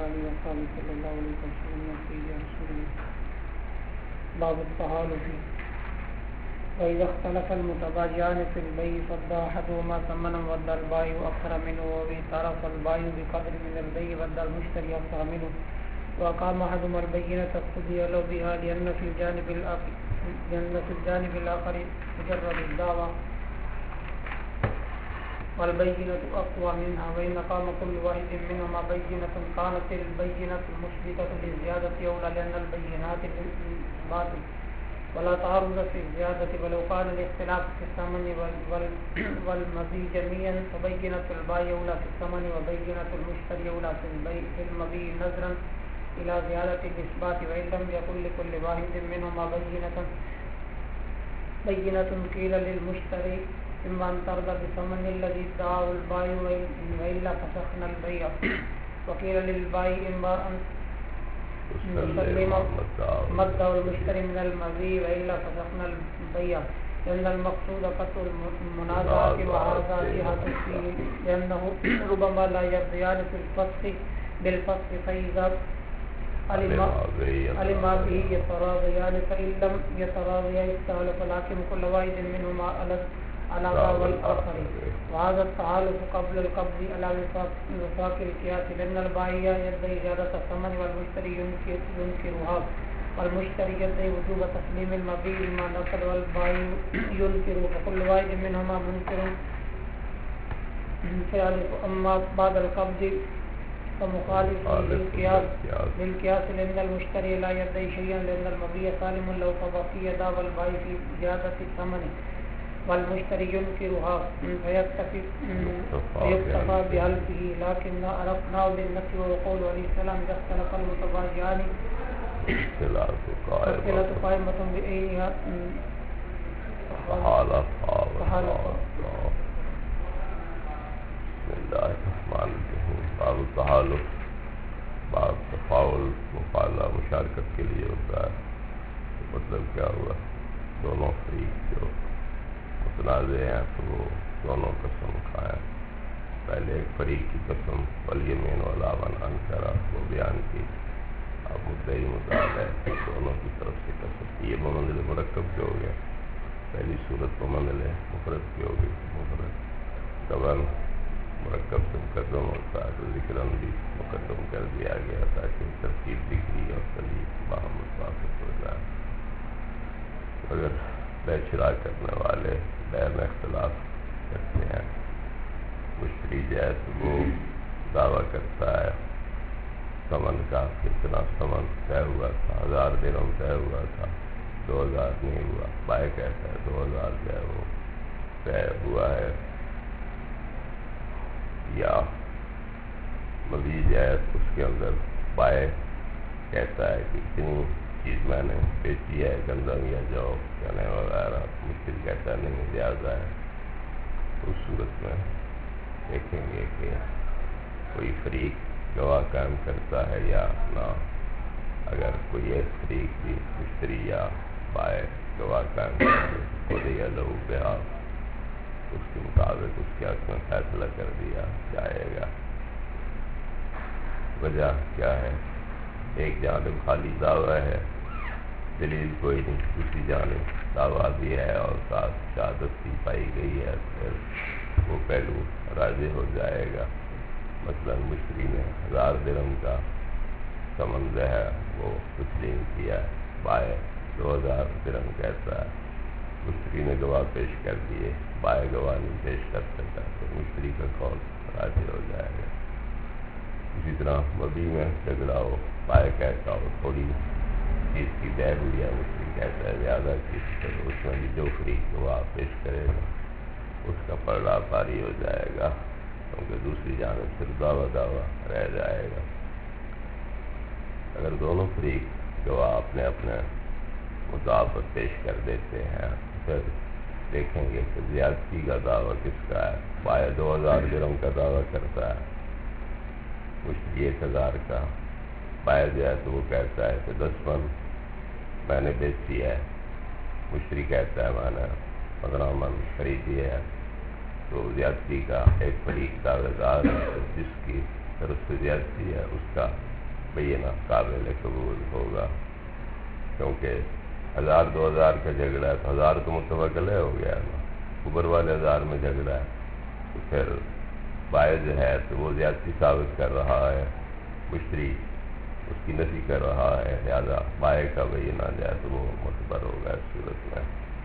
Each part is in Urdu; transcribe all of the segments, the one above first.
آله وصحبه صلى الله عليه وسلم سيدنا رسول الله. باب التحالف. وإذا اختلف المتبايعان في البيع فادعى أحدهما ثمنا وادعى البائع أكثر منه واعترف البائع بقدر من البيع وادعى المشتري أكثر منه وأقام أحدهما البينة قضي له بها لأن في الجانب الآخر مجرد الدعوى والبينة أقوى منها، وإن قام كل واحد منهما بينة كانت البينة المثبتة للزيادة أولى لأن البينات باطل ولا تعارض في الزيادة، ولو كان الاختلاف في الثمن والمبيع جميعا فبينة البائع أولى في الثمن وبينة المشتري أولى في المبيع نظرا إلى زيادة الإثبات، وإن لم يكن لكل واحد منهما بينة قيل للمشتري إما أن ترضى بثمن الذي ادعاه البائع وإلا فسخنا البيع، وقيل للبائع إما أن نسلم ما ادعاه المشتري من المبيع وإلا فسخنا البيع، لأن المقصود قطع المنازعة وهذا جهة فيه، لأنه ربما لا يرضيان في الفسخ بالفسخ فإذا علما به يتراضيان، فإن لم يتراضيا استهلك الحاكم كل واحد منهما على والآخر، وهذا التعالف قبل القبض على وفاق القياس، لأن البائع يدعي زيادة الثمن والمشتري ينكرها، والمشتري يدعي وجوب تسليم المبيع لما نقل والبائع ينكر، فكل واحد منهما منكر فيعرف. أما بعد القبض فمخالف للقياس لأن المشتري لا يدعي شيئا لأن المبيع سالم لو تبقي يدا والبائع في زيادة الثمن والمشتري ينكرها فيكتفى بحلفه، لكن عرفناه بالنفي وقول عليه السلام إذا اختلف المتبايعان فالخلة قائمة بأينها فحالف. بسم الله الرحمن الرحیم. باب التحالف، باب تفاول مفاعلہ مشارکت کے لیے ہوتا ہے. مطلب کیا ہوا؟ دونوں فریق جو متنازع ہیں تو وہ دونوں قسم کھائیں. پہلے ایک فریق کی قسم والیمین ولا من انکر وہ بیان کی. اب مدعی مدعا ہے دونوں کی طرف سے قسم. یہ بمنزل مرکب کے ہو گیا. پہلی صورت بمنزل مفرد کی ہوگی. مفرد طبعاً مرکب سے مقدم ہوتا ہے تو ذکرن بھی مقدم کر دیا گیا تاکہ ترتیب ذکری اور تلیب باہم متوافق ہو جائے. اگر بیع شراء کرنے والے بیع میں اختلاف کرتے ہیں، مشتری جو ہے تو وہ دعویٰ کرتا ہے ثمن کا، کتنا ثمن طے ہوا تھا، 1000 درہم طے ہوا تھا، 2000 نہیں ہوا. بائع کہتا ہے 2000 جو ہے وہ طے ہوا ہے. یا مبیع جو ہے اس کے اندر بائع کہتا ہے کہ اتنی چیز میں نے بیچی ہے، گندم یا جو چنے وغیرہ. مشتری کہتا ہے نہیں زیادہ ہے. اس صورت میں دیکھیں گے کہ کوئی فریق گواہ قائم کرتا ہے یا نہ. اگر کوئی ایک فریق بھی مشتری یا بائع گواہ قائم کرتے خود یا لہو بہا، اس کے مطابق اس کے حق میں فیصلہ کر دیا جائے گا. وجہ کیا ہے؟ ایک جانب خالی دعویٰ ہے، دلیل کوئی نہیں. دوسری جانب دعویٰ بھی ہے اور ساتھ شہادت بھی پائی گئی ہے، پھر وہ پہلو راضی ہو جائے گا. مثلا مشتری نے 1000 درہم کا ثمن جو ہے وہ تسلیم کیا، بائع 2000 درہم کہتا ہے. مشتری نے گواہ پیش کر دیے، بائع گواہ نہیں پیش کر سکتا تو مشتری کا قول راضی ہو جائے گا. اسی طرح مبیع میں جھگڑا ہو، بائع کہتا ہو تھوڑی چیز کی بے ہوئی ہے، مشتری کہتا ہے زیادہ چیز، تو اس میں بھی جو فریق گواہ پیش کرے گا اس کا پردہ پاری ہو جائے گا، کیونکہ دوسری جانب صرف دعویٰ رہ جائے گا. اگر دونوں فریق گواہ اپنے اپنے مدعا پر پیش کر دیتے ہیں پھر دیکھیں گے کہ زیادتی کا دعویٰ کس کا ہے. بائع 2000 درہم کا دعویٰ کرتا ہے، مشتری 1000 کا. بائع جو ہے تو وہ کہتا ہے کہ 10 من میں نے بیچی ہے، مشتری کہتا ہے میں نے 15 من خریدی ہے. تو زیادتی کا ایک فریق دعویدار جس کی طرف سے زیادتی ہے اس کا بینہ قابل قبول ہوگا، کیونکہ 1000-2000 کا جھگڑا ہے تو 1000 تو متفق علیہ ہو گیا نا، اوپر والے 1000 میں جھگڑا ہے تو پھر بائع جو ہے تو وہ زیادتی ثابت کر رہا ہے، مشتری اس کی نفی کر رہا ہے، لہذا بائع کا بینہ جو ہے تو وہ معتبر ہوگا۔ اس صورت میں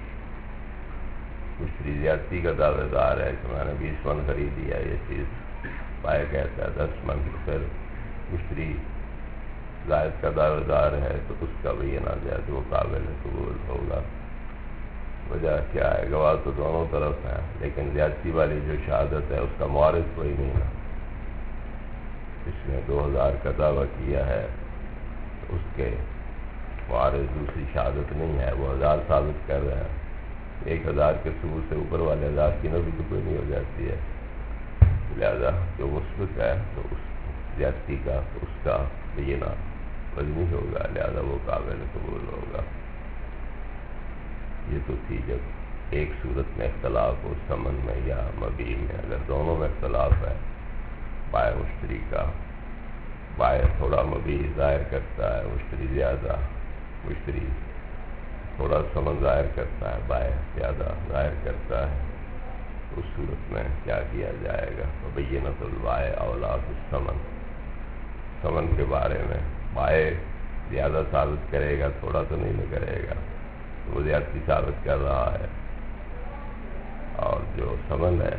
مشتری زیادتی کا دعوے دار ہے کہ میں نے 20 من خریدی ہے یہ چیز، بائع کہتا ہے 10 من، تو پھر مشتری زائد کا دعوے دار ہے تو اس کا بینہ جو ہے تو وہ قابل قبول ہوگا۔ وجہ کیا ہے؟ گواہ تو دونوں طرف ہیں، لیکن زیادتی والی جو شہادت ہے اس کا معارض کوئی نہیں ہے۔ اس نے 2000 کا دعویٰ کیا ہے تو اس کے معارض دوسری شہادت نہیں ہے، وہ 1000 ثابت کر رہے ہیں، 1000 کے ثبوت سے اوپر والے 1000 کی نفی تو کوئی نہیں ہو جاتی ہے، لہذا جو مثبت ہے تو اس زیادتی کا تو اس کا بینہ وزنی ہوگا، لہذا وہ قابل قبول ہوگا۔ یہ تو تھی جب ایک صورت میں اختلاف ہو، ثمن میں یا مبیع میں۔ اگر دونوں میں اختلاف ہے، بائع مشتری کا، بائع تھوڑا مبیع ظاہر کرتا ہے، مشتری زیادہ، مشتری تھوڑا ثمن ظاہر کرتا ہے، بائع زیادہ ظاہر کرتا ہے، تو اس صورت میں کیا کیا جائے گا؟ بینۃ البائع اولیٰ بالثمن، ثمن کے بارے میں بائع زیادہ ثابت کرے گا، تھوڑا تو نہیں نہ کرے گا، وہ زیادتی ثابت کر رہا ہے، اور جو ثمن ہے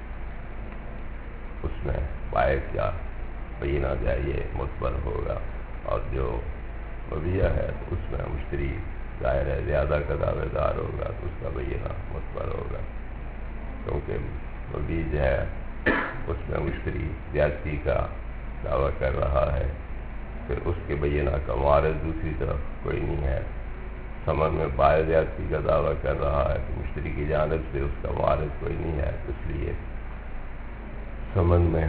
اس میں بائع کا بینہ جائے معتبر ہوگا، اور جو مبیع ہے تو اس میں مشتری ظاہر ہے زیادہ کا دعوے دار ہوگا تو اس کا بینہ معتبر ہوگا، کیونکہ مبیع جو ہے اس میں مشتری زیادتی کا دعویٰ کر رہا ہے، پھر اس کے بینہ کا معارض دوسری طرف کوئی نہیں ہے۔ ثمن میں بائع زیادتی کا دعویٰ کر رہا ہے تو مشتری کی جانب سے اس کا معارض کوئی نہیں ہے، اس لیے ثمن میں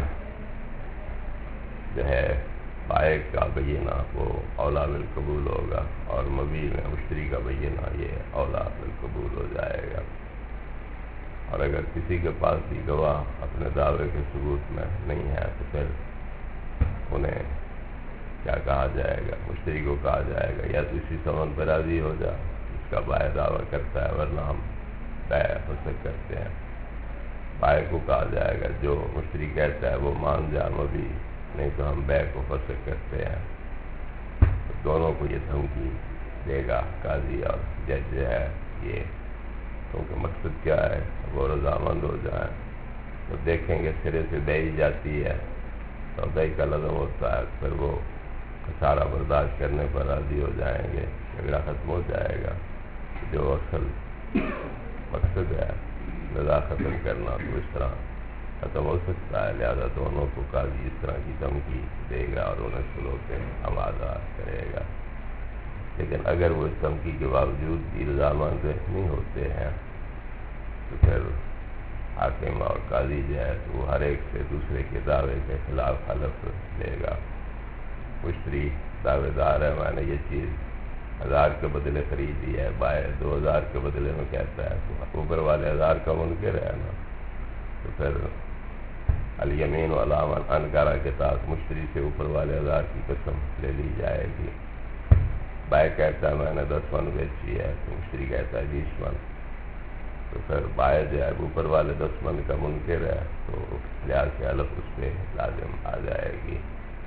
جو ہے بائع کا بینہ وہ اولیٰ بالقبول ہوگا، اور مبیع میں مشتری کا بینہ یہ اولیٰ بالقبول ہو جائے گا۔ اور اگر کسی کے پاس بھی گواہ اپنے دعوے کے ثبوت میں نہیں ہے تو پھر انہیں کیا کہا جائے گا؟ مشتری کو کہا جائے گا یا تو اسی ثمن پر راضی ہو جا جس کا بائع دعویٰ کرتا ہے، ورنہ ہم بیع فسخ کرتے ہیں۔ بائع کو کہا جائے گا جو مشتری کہتا ہے وہ مان جا مبیع، نہیں تو ہم بیع کو فسخ کرتے ہیں۔ تو دونوں کو یہ دھمکی دے گا قاضی اور جج جو ہے یہ، کیونکہ مقصد کیا ہے؟ وہ رضامند ہو جائیں، تو دیکھیں گے سرے سے بیعی جاتی ہے تو بیع کا لازم ہوتا ہے، پھر وہ خسارہ برداشت کرنے پر راضی ہو جائیں گے، جھگڑا ختم ہو جائے گا۔ جو اصل مقصد ہے رضا ختم کرنا تو اس طرح ختم ہو سکتا ہے، لہذا دونوں کو قاضی اس طرح کی دھمکی دے گا اور انہیں صلح پہ آمادہ کرے گا۔ لیکن اگر وہ اس دھمکی کے باوجود بھی رضامند نہیں ہوتے ہیں تو پھر حاکم اور قاضی جو ہے تو وہ ہر ایک سے دوسرے کے دعوے کے خلاف حلف لے گا۔ مشتری دعوے دار ہے میں نے یہ چیز 1000 کے بدلے خریدی ہے، بائع 2000 کے بدلے میں کہتا ہے، تو اوپر والے 1000 کا منکر ہے نا، تو پھر الیمین علی من انکر کے تحت مشتری سے اوپر والے 1000 کی قسم لے لی جائے گی۔ بائع کہتا ہے میں نے 10 من بیچی ہے تو مشتری کہتا ہے 20 من، تو پھر بائع جو ہے اوپر والے 10 من کا منکر ہے تو لحاظ سے حلف اس پہ لازم آ جائے گی۔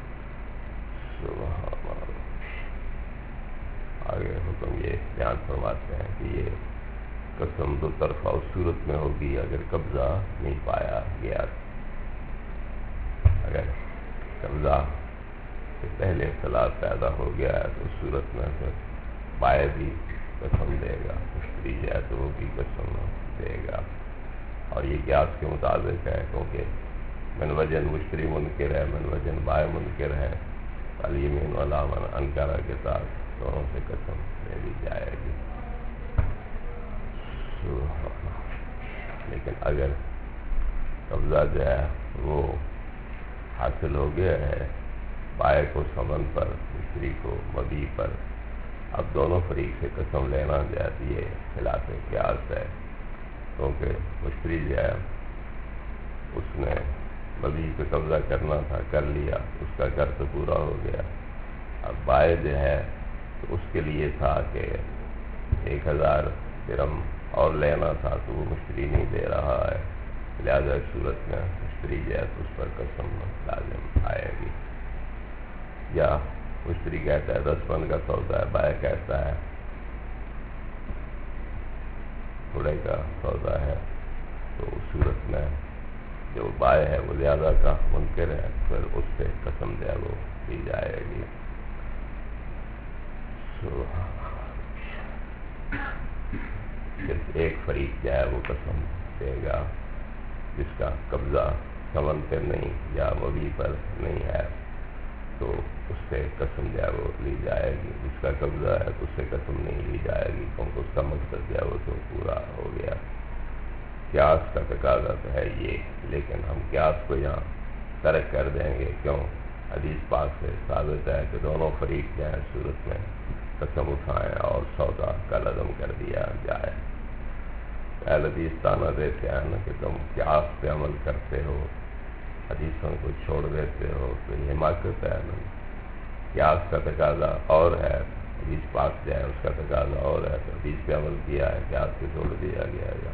آگے حکم یہ بیان فرماتے ہیں کہ یہ قسم دو طرفہ اس صورت میں ہوگی اگر قبضہ نہیں پایا گیا، اگر قبضہ سے پہلے اختلاف پیدا ہو گیا ہے تو اس صورت میں پھر بائع بھی قسم دے گا، مشتری جو ہے تو وہ بھی قسم دے گا، اور یہ قیاس کے مطابق ہے، کیونکہ من وجن مشتری منکر ہے، من وجن بائع منکر ہے، الیمین علی من انکر کے ساتھ دونوں سے قسم لے لی جائے گی۔ لیکن اگر قبضہ جو ہے وہ حاصل ہو گیا ہے بائع کو ثمن پر، مشتری کو مبیع پر، اب دونوں فریق سے قسم لینا جو ہے یہ خلاف قیاس ہے، کیونکہ مشتری جو ہے اس نے مبیع پہ قبضہ کرنا تھا، کر لیا، اس کا قرض پورا ہو گیا، اب بائع جو ہے تو اس کے لیے تھا کہ 1000 درہم اور لینا تھا، تو وہ مشتری نہیں دے رہا ہے، لہذا اس صورت میں مشتری جو ہے تو اس پر قسم لازم آئے گی۔ یا مشتری کہتا ہے 10 من کا سودا ہے، بائع کہتا ہے تھوڑے کا سودا ہے، تو اس صورت میں جو بائع ہے وہ زیادہ کا منکر ہے، پھر اس سے قسم جو ہے وہ دی جائے گی۔ صرف ایک فریق جو ہے وہ قسم دے گا جس کا قبضہ ثمن پر نہیں یا مبیع پر نہیں ہے، تو اس سے قسم جو ہے وہ لی جائے گی۔ جس کا قبضہ ہے تو اس سے قسم نہیں لی جائے گی، کیونکہ اس کا مقصد جو ہے وہ تو پورا ہو گیا۔ قیاس کا تقاضا تو ہے یہ، لیکن ہم قیاس کو یہاں ترک کر دیں گے، کیوں؟ حدیث پاک سے ثابت ہے کہ دونوں فریق جو ہے صورت میں قسم اٹھائیں اور سودا کا لازم کر دیا جائے۔ اہل حدیث تانا دیتے ہیں نا کہ تم قیاس پہ عمل کرتے ہو، حدیثوں کو چھوڑ دیتے ہو، تو یہ حماقت ہے نا۔ قیاس کا تقاضا اور ہے، حدیث پاک جو ہے اس کا تقاضا اور ہے، تو حدیث پہ عمل کیا ہے، قیاس پہ چھوڑ دیا گیا ہے۔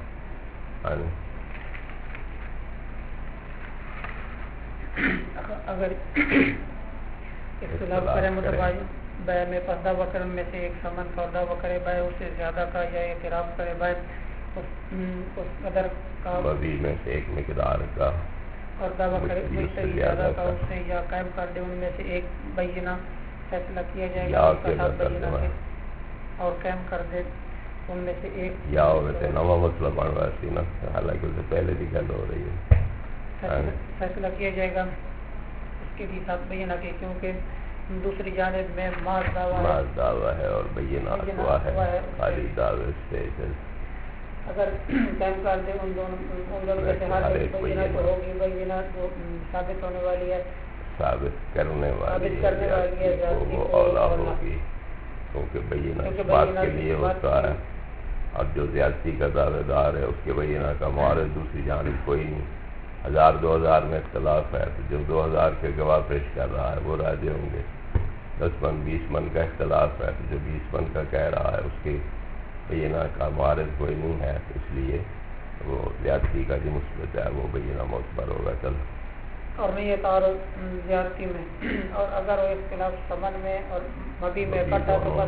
اگر اختلاف کرے متبادل بائع میں پردہ وکرم میں سے ایک ثمن کا دعویٰ کرے بائع اس سے زیادہ کا، یا اعتراف کرے بائع اس قدر کا مبیع میں سے ایک مقدار کا اور دعویٰ کرے اس سے زیادہ کا اس سے، یا قائم کر دے ان میں سے ایک بینہ فیصلہ کیا جائے گا اس کا ساتھ بینہ کے، اور قائم کر دے ان میں سے ایک، یا ویسے نواں مسئلہ بن رہا ہے نا، حالانکہ اسے پہلے بھی گل ہو رہی ہے، فیصلہ کیا جائے گا اس کے بھی ساتھ بینہ کے، کیونکہ دوسری جانب میں ماز دعویٰ ہے اور بینہ ہوا ہے خالی دعوے سے۔ اگر قائم کر دے ان دونوں میں سے ہر ایک بینہ تو ہوگی، بینہ جو ثابت ہونے والی ہے، ثابت کرنے والی ہے وہ اولا ہوگی، کیونکہ بینہ اس بات کے لیے ہوتا ہے، اور جو زیادتی کا دعوے دار ہے اس کے بینہ کا معارض دوسری جانب کوئی نہیں۔ 1000 2000 میں اختلاف ہے، تو جو 2000 کے گواہ پیش کر رہا ہے وہ راضی ہوں گے۔ 10 من 20 من کا اختلاف ہے، تو جو 20 من کا کہہ رہا ہے اس کے بینہ کا معارض کوئی نہیں ہے، تو اس لیے وہ زیادتی کا جو مثبت ہے وہ بینہ معتبر ہوگا۔ چل اور نہیں ہے تعارض زیادتی میں، اور اگر وہ اختلاف ثمن میں اور مبیع میں پڑتا تو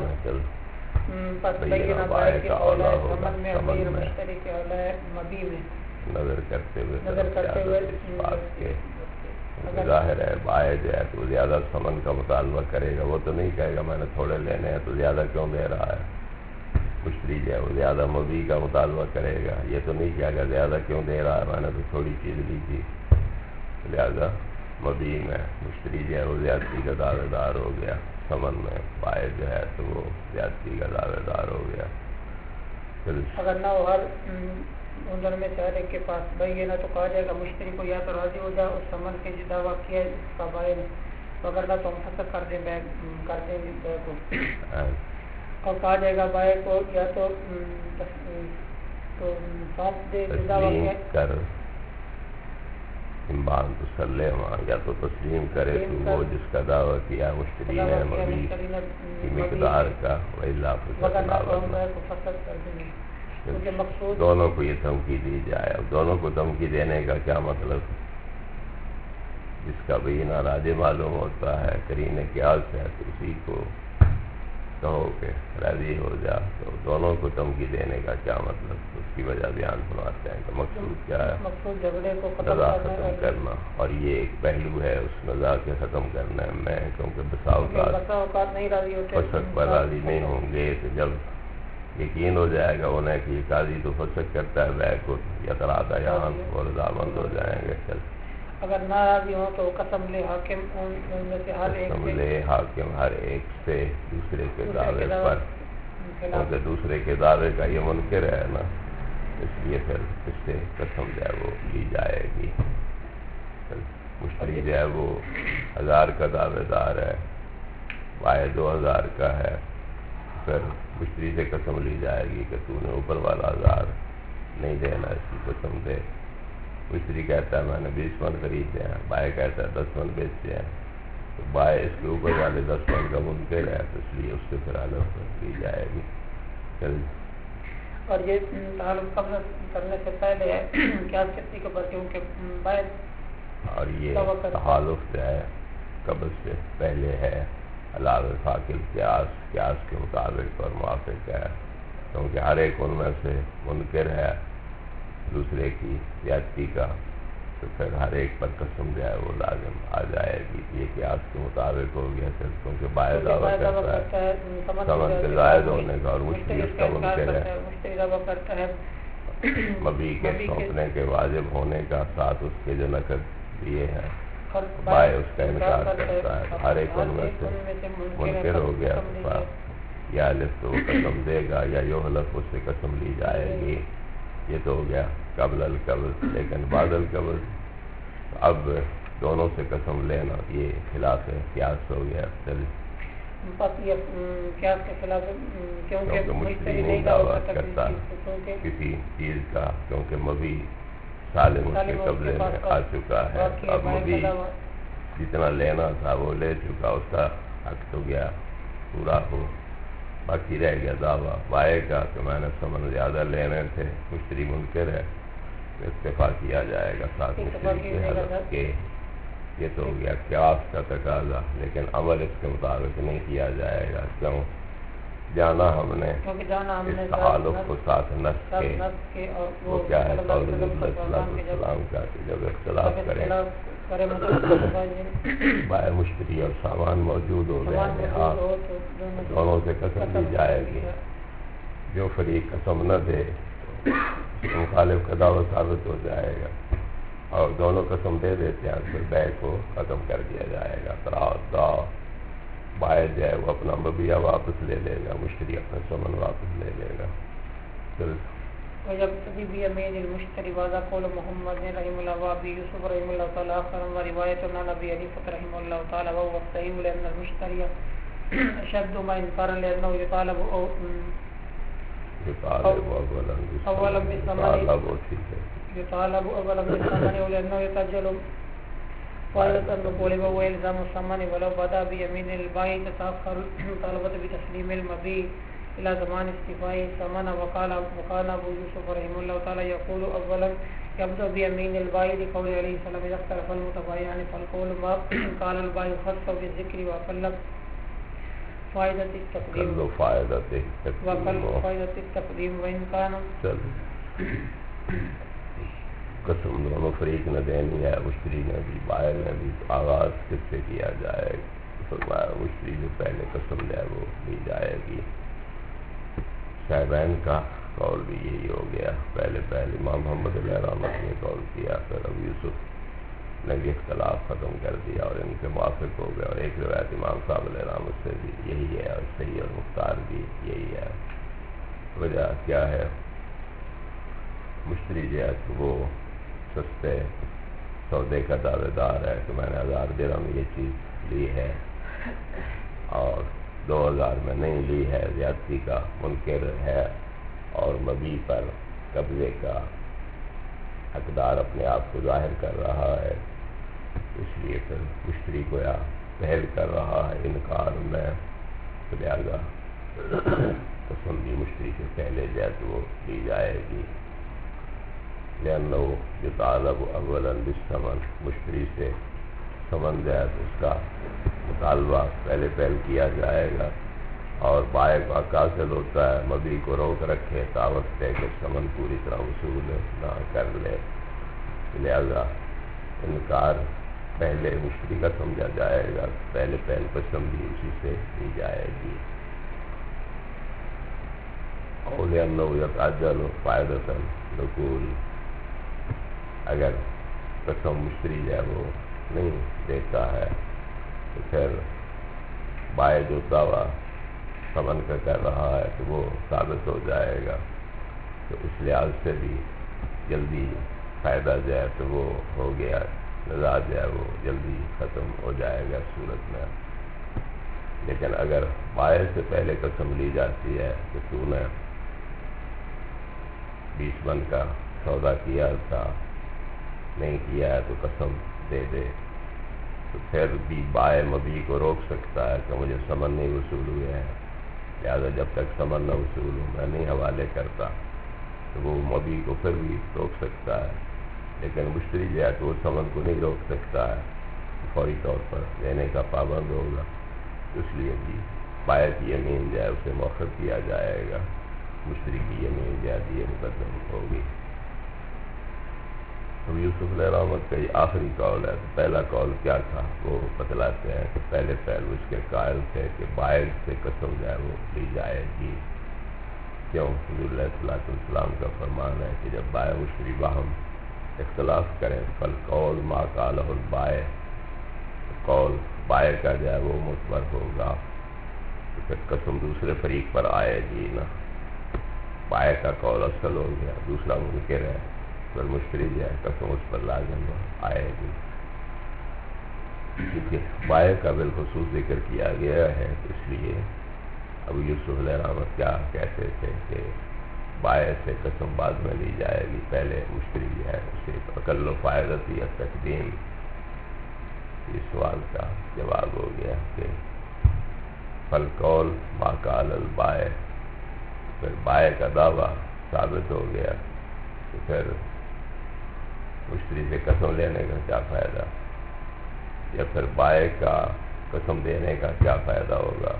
بس بینہ بائع کے اولا ہے ثمن میں، اور بینہ مشتری کے اولا ہے مبیع میں، نظر کرتے ہوئے اس بات کے ظاہر ہے بائع جو ہے تو زیادہ ثمن کا مطالبہ کرے گا، وہ تو نہیں کہے گا میں نے تھوڑے لینے ہیں تو زیادہ کیوں دے رہا ہے۔ مشتری جو ہے وہ زیادہ مبیع کا مطالبہ کرے گا، یہ تو نہیں کہے گا زیادہ کیوں دے رہا ہے، میں نے تو تھوڑی چیز لی تھی، لہذا مبیع میں مشتری جو ہے وہ زیادتی کا دعوے دار ہو گیا، ثمن میں بائع جو ہے تو وہ زیادتی کا دعوے دار ہو گیا۔ اگر نہ ہو ہر ان دونوں میں سے ہر ایک کے پاس بینہ تو کہا جائے گا مشتری کو یا تو راضی ہو جائے اس ثمن کے جو دعویٰ کیا ہے اس کا بائع نے، تو اگر نہ تو ہم فسخ کر دیں بائع کو، اور کہا جائے گا بائع کو یا تو سونپ دے دعویٰ کیا امبان تسلم، یا تو تسلیم کرے تو وہ جس کا دعویٰ کیا مشتری نے مبیع کی مقدار کا، وإلا دونوں کو یہ دھمکی دی جائے۔ اب دونوں کو دھمکی دینے کا کیا مطلب؟ جس کا بینہ راضی معلوم ہوتا ہے، قرینہ قیاس ہے، تو اسی کو کہو کہ راضی ہو جا، تو دونوں کو دھمکی دینے کا کیا مطلب؟ اس کی وجہ بیان فرماتے ہیں کہ مقصود کیا ہے؟ مقصود جھگڑے کو نزاع ختم کرنا، اور یہ ایک پہلو ہے اس نزاع کے ختم کرنے میں، کیونکہ بسا اوقات نہیں راضی ہوتے، فسق پر راضی نہیں ہوں گے، تو جب یقین ہو جائے گا انہیں کہ یہ قاضی تو فسق کرتا ہے بائع کو، یا تراتا یہاں وہ رضامند ہو جائیں گے۔ چل اگر ناراضی ہو تو قسم لے حاکم ان میں سے ہر ایک قسم لے حاکم ہر ایک سے دوسرے کے دعوے پر، کیونکہ دوسرے کے دعوے کا یہ منکر ہے نا، اس لیے پھر اس سے قسم جو ہے وہ لی جائے گی۔ مشتری جو ہے وہ 1000 کا دعوے دار ہے، بائع 2000 کا ہے، پھر مشتری سے قسم لی جائے گی کہ تو نے اوپر والا 1000 نہیں دینا، اس کی قسم دے۔ مشتری کہتا ہے میں نے 20 من خریدے ہیں، بائع کہتا ہے 10 من بیچتے ہیں، تو بائے اس کے اوپر والے 10 پن کا منکر ہے تو اس لیے اس سے پھر حلف کی جائے گی. اور یہ تعلق قبض کرنے سے پہلے ہے کیا کتنی قبر کیونکہ بائے اور یہ تحالف جو ہے قبض سے پہلے ہے علاوہ فاقل قیاس کے مطابق اور موافق ہے کیونکہ ہر ایک ان میں سے منکر ہے دوسرے کی زیادتی کا تو پھر ہر ایک پر قسم جو ہے وہ لازم آ جائے گی. یہ قیاس کے مطابق ہو گیا پھر کیونکہ باعث دعویٰ کرتا ہے سمجھ کے زائد ہونے کا اور مشتری اس کا منکر ہے مبی کے سونپنے کے واجب ہونے کا ساتھ اس کے جو نقد دیے ہیں بائے اس کا انکار کرتا ہے. ہر ایک ان میں سے منکر ہو گیا یا الف تو وہ قسم دے گا یا یو حلف اس سے قسم لی جائے گی. یہ تو ہو گیا قبل القبض. لیکن بعد القبض اب دونوں سے قسم لینا یہ خلاف قیاس ہو گیا. قیاس کے خلاف کیونکہ مشتری نہیں دعویٰ کرتا کسی چیز کا کیونکہ مبی سالم اس کے قبضے میں آ چکا ہے. اب مبی جتنا لینا تھا وہ لے چکا اس کا حق تو گیا پورا ہو باقی رہ گیا دعویٰ بائے کا کہ میں نے سمن زیادہ لینے تھے مشتری منکر ہے اتفاق کیا جائے گا ساتھ مشتری کے حلف کے. یہ تو ہو گیا قیاس کا تقاضا لیکن عمل اس کے مطابق نہیں کیا جائے گا. کیوں جانا ہم نے اس تعلق کو ساتھ نفس کے وہ کیا ہے قول السلام کا کہ جب اختلاف کریں بائے مشتری اور سامان موجود ہو گئے ہاں دونوں سے قسم دی جائے گی. جو فریق قسم نہ دے مخالف کا دعویٰ ثابت ہو جائے گا اور دونوں قسم دے دیتے ہیں پھر بے کو ختم کر دیا جائے گا. بائے جو ہے وہ اپنا مبیہ واپس لے لے گا مشتری اپنا سمن واپس لے لے گا. وجب تبی امین المشتری وعدہ قول محمد رحم اللہ و ابی یوسف رحم اللہ تعالی آخر و روایت عن ابی حنیفہ رحم اللہ تعالی وهو صحیح لأن المشتری اشد ما انکارا لأنه يطالب اولا بالثمن ولأنه يتأجل فائدة النقول وهو إلزام الثمن ولو بدأ بيمين البائع تتأخر طلبة بتسليم المبيع إلى زمان استيفاء الثمن. وقال أبو يوسف رحمه الله تعالى يقول أولا يبدأ بيمين البائع لقول عليه السلام إذا اختلف المتبايعان فالقول ما قال البائع خص بالذكر وقل فائدة التقديم وإن كان قسم دونوں فریق نے دینی ہے مشتری نے بھی بائر نے بھی. آغاز کس سے کیا جائے فرمایا مشتری جو پہلے قسم لے وہ لی جائے گی. صاحبین کا قول بھی یہی ہو گیا. پہلے امام محمد علیہ رحمت نے قول کیا پھر ابو یوسف نے بھی اختلاف ختم کر دیا اور ان کے موافق ہو گیا. اور ایک روایت امام صاحب علیہ رحمت سے بھی یہی ہے اور صحیح اور مختار بھی یہی ہے. وجہ کیا ہے مشتری جو ہے وہ سستے سودے کا دعوے دار ہے کہ میں نے 1000 درہم یہ چیز لی ہے اور 2000 میں نہیں لی ہے زیادتی کا منکر ہے اور مبی پر قبضے کا حقدار اپنے آپ کو ظاہر کر رہا ہے. اس لیے پھر مشتری کو یا پہل کر رہا ہے انکار میں لہٰذا قسم بھی مشتری سے پہلے جائے تو وہ دی جائے گی. لأنه يطالب اولا بالثمن مشتری سے ثمن جائے تو اس کا مطالبہ پہل کیا جائے گا اور بائع کو حق حاصل ہوتا ہے مبی کو روک رکھے طاقت دے کہ ثمن پوری طرح وصول نہ کر لے. لہذا انکار پہلے مشتری کا سمجھا جائے گا پہل قسم بھی اسی سے دی جائے گی. اور لأنه يتعجل فائدة نقول اگر قسم مشتری جو ہے وہ نہیں دیتا ہے تو پھر بائع جو دعویٰ ثمن کا کر رہا ہے تو وہ ثابت ہو جائے گا. تو اس لحاظ سے بھی جلدی فائدہ جو ہے تو وہ ہو گیا نزاع جو ہے وہ جلدی ختم ہو جائے گا صورت میں. لیکن اگر بائع سے پہلے قسم لی جاتی ہے کہ تو نے 20 من کا سودا کیا تھا نہیں کیا ہے تو قسم دے دے تو پھر بھی بائے مبی کو روک سکتا ہے کہ مجھے ثمن نہیں وصول ہوئے ہیں، لہٰذا جب تک ثمن نہ وصول ہو میں نہیں حوالے کرتا، تو وہ مبی کو پھر بھی روک سکتا ہے، لیکن مشتری جو ہے تو وہ ثمن کو نہیں روک سکتا ہے، فوری طور پر دینے کا پابند ہوگا، اس لیے بھی بائے کی یمین جو ہے اسے مؤخر کیا جائے گا، مشتری کی یمین زیادی مقدم ہوگی۔ اب یوسف علیہ رحمت کا یہ آخری قول ہے، تو پہلا قول کیا تھا وہ بتلاتے ہیں کہ پہلے پہلو اس کے قائل تھے کہ بائے سے قسم جو ہے وہ لی جائے گی، کیوں؟ حضور علیہ الصلوۃ والسلام کا فرمان ہے کہ جب بائے مشتری باہم اختلاف کریں فالقول ما قالہ البائع، قول بائے کا جو ہے وہ معتبر ہوگا، تو پھر قسم دوسرے فریق پر آئے گی نا، بائے کا قول اصل ہو گیا، دوسرا منکر ہے، پھر مشتری جو ہے قسم اس پر لازم آئے گی، کیونکہ بائے کا بالخصوص ذکر کیا گیا ہے، اس لیے ابو یوسف علیہ رحمت کیا کہتے تھے کہ بائے سے قسم بعد میں لی جائے گی، پہلے مشتری جو ہے اسے اقل و فائدت یا تقدیم، اس سوال کا جواب ہو گیا کہ فالقول ما قال البائع، پھر بائے کا دعویٰ ثابت ہو گیا، تو پھر مشتری سے قسم لینے کا کیا فائدہ، یا پھر بائے کا قسم دینے کا کیا فائدہ ہوگا؟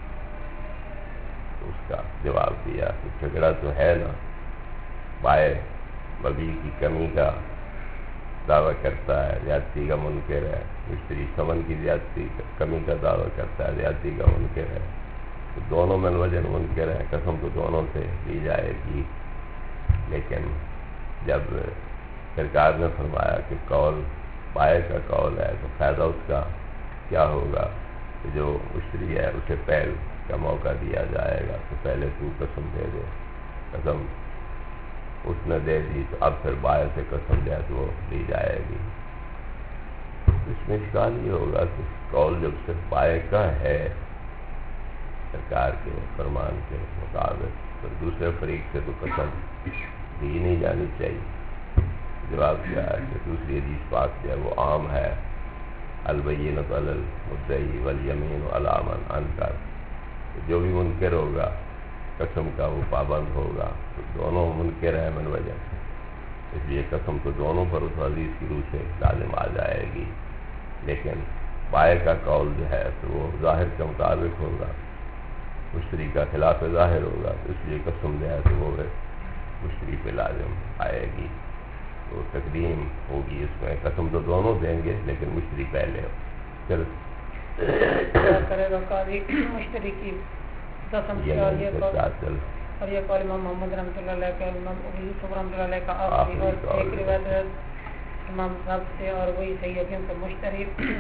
اس کا جواب دیا کہ جھگڑا تو ہے نا، بائے مبی کی کمی کا دعویٰ کرتا ہے، زیادتی کا منکر ہے، مشتری ثمن کی زیادتی کمی کا دعویٰ کرتا ہے، زیادتی کا منکر ہے، تو دونوں من وجن منکر ہے، قسم تو دونوں سے لی جائے گی، لیکن جب سرکار نے فرمایا کہ قول بائے کا قول ہے تو فائدہ اس کا کیا ہوگا کہ جو مشتری ہے اسے پہل کا موقع دیا جائے گا، تو پہلے تو قسم دے دے، قسم اس نے دے دی تو اب پھر بائے سے قسم جو ہے تو وہ لی جائے گی۔ اس میں اشکال یہ ہوگا کہ قول جب صرف بائے کا ہے سرکار کے فرمان کے مطابق، تو دوسرے فریق سے تو قسم دی نہیں جانی چاہیے۔ جواب کیا ہے کہ دوسری حدیث پاک جو ہے وہ عام ہے، البینۃ علی المدعی والیمین علی من انکر، جو بھی منکر ہوگا قسم کا وہ پابند ہوگا، تو دونوں منکر ہیں من وجہ، اس لیے قسم تو دونوں پر اس حدیث کی روح سے لازم آ جائے گی، لیکن بائے کا قول جو ہے تو وہ ظاہر کے مطابق ہوگا، مشتری کا خلاف ظاہر ہوگا، تو اس لیے قسم جو ہے تو وہ مشتری پہ لازم آئے گی، تو تقدیم ہوگی، اس میں قسم تو دونوں دیں گے لیکن مشتری پہلے ہو۔ چل کیا کرے گا قاضی مشتری کی قسم سے، اور یہ قول امام محمد رحمۃ اللہ علیہ کا، امام ابو یوسف رحمۃ اللہ علیہ کا آخری، اور ایک روایت ہے امام صاحب سے، اور وہی صحیح ہے کیونکہ مشتری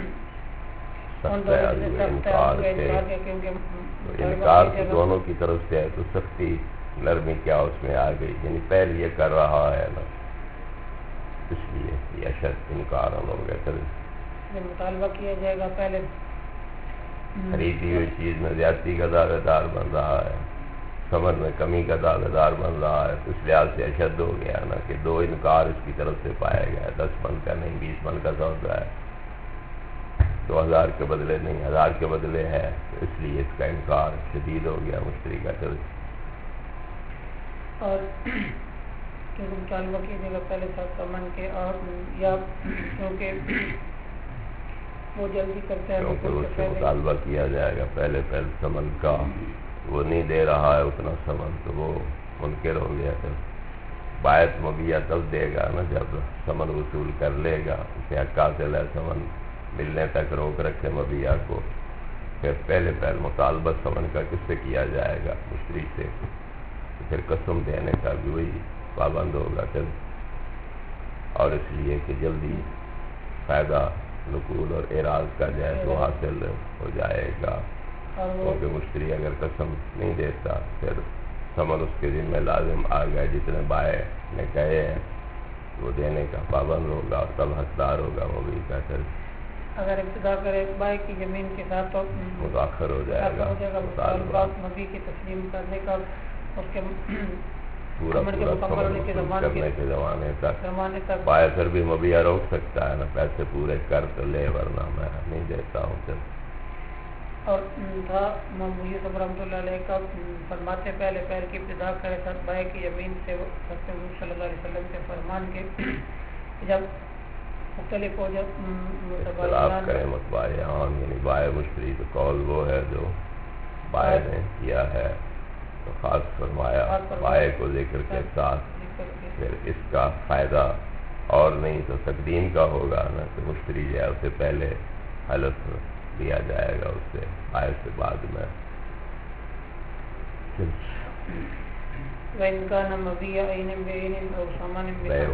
انکار تو دونوں کی طرف سے ہے، تو سختی نرمی کیا اس میں آ گئی، یعنی پہل یہ کر رہا ہے نا، اس لیے یہ اشد انکار ہو گیا، پھر مطالبہ کیا جائے گا، پہلے خریدی ہوئی چیز میں زیادتی کا دعوے دار بن رہا ہے، ثمن میں کمی کا دعوے دار بن رہا ہے، تو اس لحاظ سے اشد ہو گیا نا کہ دو انکار اس کی طرف سے پایا گیا، 10 من کا نہیں 20 من کا سودا ہے، 2000 کے بدلے نہیں 1000 کے بدلے ہے، تو اس لیے اس کا انکار شدید ہو گیا مشتری کا۔ چل اور مطالبہ کی جگہ پہلے ثمن کے، اور یا کیونکہ وہ جلدی کرتا ہے، کیونکہ اس سے مطالبہ کیا جائے گا پہلے ثمن کا، وہ نہیں دے رہا ہے اتنا ثمن، تو وہ منکر ہو گیا، پھر باعث مبیہ تب دے گا نا جب ثمن وصول کر لے گا، اسے حاصل ہے ثمن ملنے تک روک رکھے مبیہ کو، پھر پہلے مطالبہ ثمن کا کس سے کیا جائے گا؟ مشتری سے، تو پھر قسم دینے کا بھی وہی پابند ہوگا، پھر اور اس لیے کہ جلدی فائدہ نقول اور اعراض کا جو ہے تو حاصل ہو جائے گا، کیونکہ مشتری اگر قسم نہیں دیتا پھر ثمن اس کے ذمہ لازم آ گئے، جتنے بائع نے کہے ہیں وہ دینے کا پابند ہوگا، اور تب حقدار ہوگا وہ بھی کہتے اگر ابتدا کرے بائع کی زمین کے ساتھ تو متاخر ہو جائے گا مطالبات نبی کی تسلیم کرنے کا، اس کے پورا عمر کے پورا مکمل ہونے کے وصول کرنے کے زمانے تک بائیں پھر بھی مبیہ روک سکتا ہے نا، پیسے پورے کر تو لے ورنہ میں نہیں دیتا ہوں پھر. اور تھا امام یوسف رحمۃ اللہ علیہ کا فرماتے پہلے پیر کی ابتدا کرے ساتھ بائیں کی یمین سے حضرت حضور صلی اللہ علیہ وسلم کے فرمان کے جب مختلف ہو جب اختلاف کریں متباعان، یعنی بائیں مشتری تو قول وہ ہے جو بائیں نے کیا ہے تو خاص فرمایا بائیں کو ذکر کے ساتھ. پھر اس کا فائدہ اور نہیں تو تقدیم کا ہوگا نا، کہ مشتری جو ہے اسے پہلے حلف لیا جائے گا، اس سے بائیں سے بعد میں. وَإِنْ كَانَ مَبِيعَ عَيْنٍ بِعَيْنٍ أَوْ ثَمَنٍ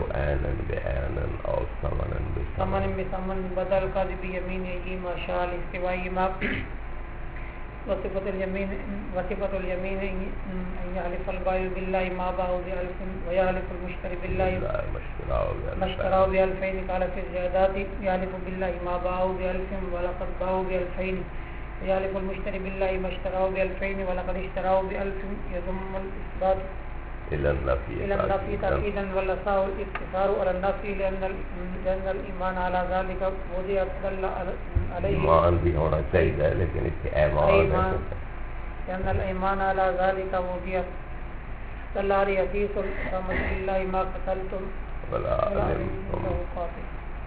بِثَمَنٍ بدل قد بِيَمِينِهِ مَا شَاءَ الْإِسْتِوَاءِ مَا وصفة اليمين أن يحلف البائع بالله ما باعه بألف ويحلف المشتري بالله ما اشتراه بألفين. قال في الزيادات يحلف بالله ما باعه بألف ولقد باعه بألفين ويحلف المشتري بالله ما اشتراه بألفين ولقد اشتراه بألف. يضم الإثبات إلى النفي تأكيدا والأصح الاقتصار على النفي لأن الإيمان على ذلك وضع دل عليه ایمان بھی ہونا چاہیے لیکن اس کے ایمان لأن الإيمان على ذلك وضع دل عليه حديث رحمة الله ما قتلتم ولا علمتم قاتل.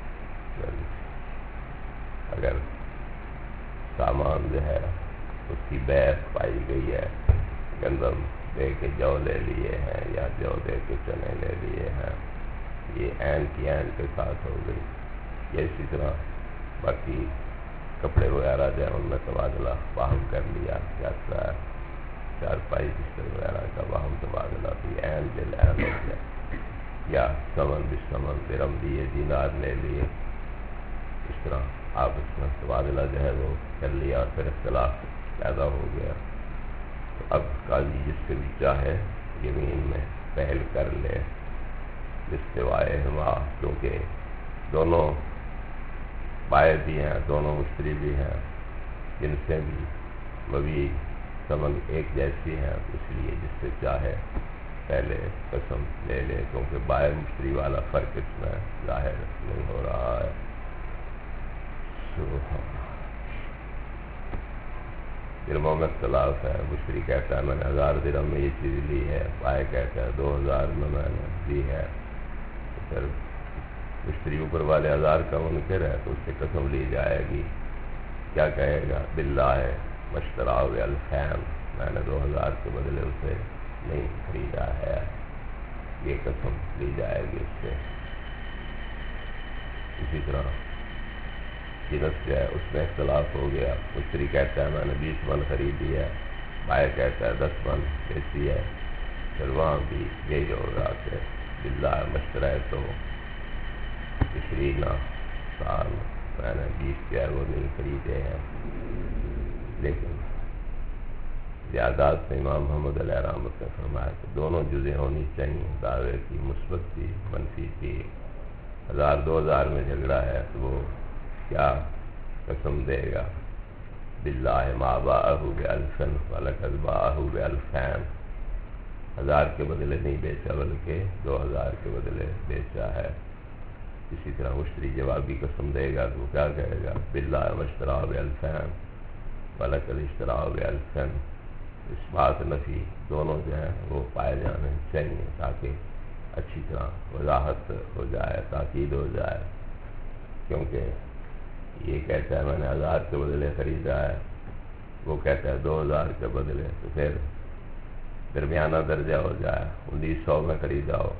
اگر سامان جو ہے اس کی بیعت پائی گئی ہے، گندم دے کے جو لے لیے ہیں یا جو دے کے چنے لے لیے ہیں، یہ عین کی عین کے ساتھ ہو گئی. یہ اسی طرح باقی کپڑے وغیرہ جو ہے ان میں تبادلہ باہم کر لیا جاتا ہے، چارپائی بستر وغیرہ کا باہم تبادلہ بھی عین بل عین ہو گیا. یا سمن بسمن درم لیے دینار لے لیے، اس طرح آپ اس میں تبادلہ جو ہے وہ کر لیا اور پھر اختلاف پیدا ہو گیا. تو اب قاضی جس سے بھی چاہے یمین میں پہل کر لے استوائے ہما، کیونکہ دونوں بائع بھی ہیں، دونوں مشتری بھی ہیں، جن سے بھی مبیع ثمن ایک جیسی ہیں، اس لیے جس سے چاہے پہلے قسم لے لے، کیونکہ بائع مشتری والا فرق اس میں ظاہر نہیں ہو رہا ہے. درموں میں اختلاف ہے. مشتری کہتا ہے میں نے 1000 درہم میں یہ چیز لی ہے، بائع کہتا ہے 2000 میں نے لی ہے. تو پھر مشتری اوپر والے 1000 کا منکر ہے تو اس سے قسم لی جائے گی. کیا کہے گا؟ باللہ مشترا بألفین، میں نے 2000 کے بدلے اسے نہیں خریدا ہے. یہ قسم لی جائے گی اس سے. اسی طرح جنس جو ہے اس میں اختلاف ہو گیا. مشتری کہتا ہے میں نے 20 من خریدی ہے، بائع کہتا ہے 10 من بیچی ہے. پھر وہاں بھی یہی ہوگا کہ باللہ مشترا ہے تو 20 سال میں نے 20 کے وہ نہیں خریدے ہیں. لیکن زیادات میں امام محمد علیہ رحمت نے فرمایا کہ دونوں جزیں ہونی چاہیے، دعوے کی مثبت کی منفی کی. 1000-2000 میں جھگڑا ہے تو وہ کیا قسم دے گا؟ باللہ ما باعہ بألفن ولقد باعہ بألفین، 1000 کے بدلے نہیں بیچا بلکہ 2000 کے بدلے بیچا ہے. اسی طرح مشتری جوابی قسم دے گا تو وہ کیا کہے گا؟ باللہ مشترا بألفین ولقد اشترا بألفین. اس بات نفی دونوں جو ہیں وہ پائے جانے چاہیے تاکہ اچھی طرح وضاحت ہو جائے، تاکید ہو جائے. کیونکہ یہ کہتا ہے میں نے 1000 کے بدلے خریدا ہے، وہ کہتا ہے 2000 کے بدلے، تو پھر درمیانہ درجہ ہو جائے، 1900 میں خریدا ہو.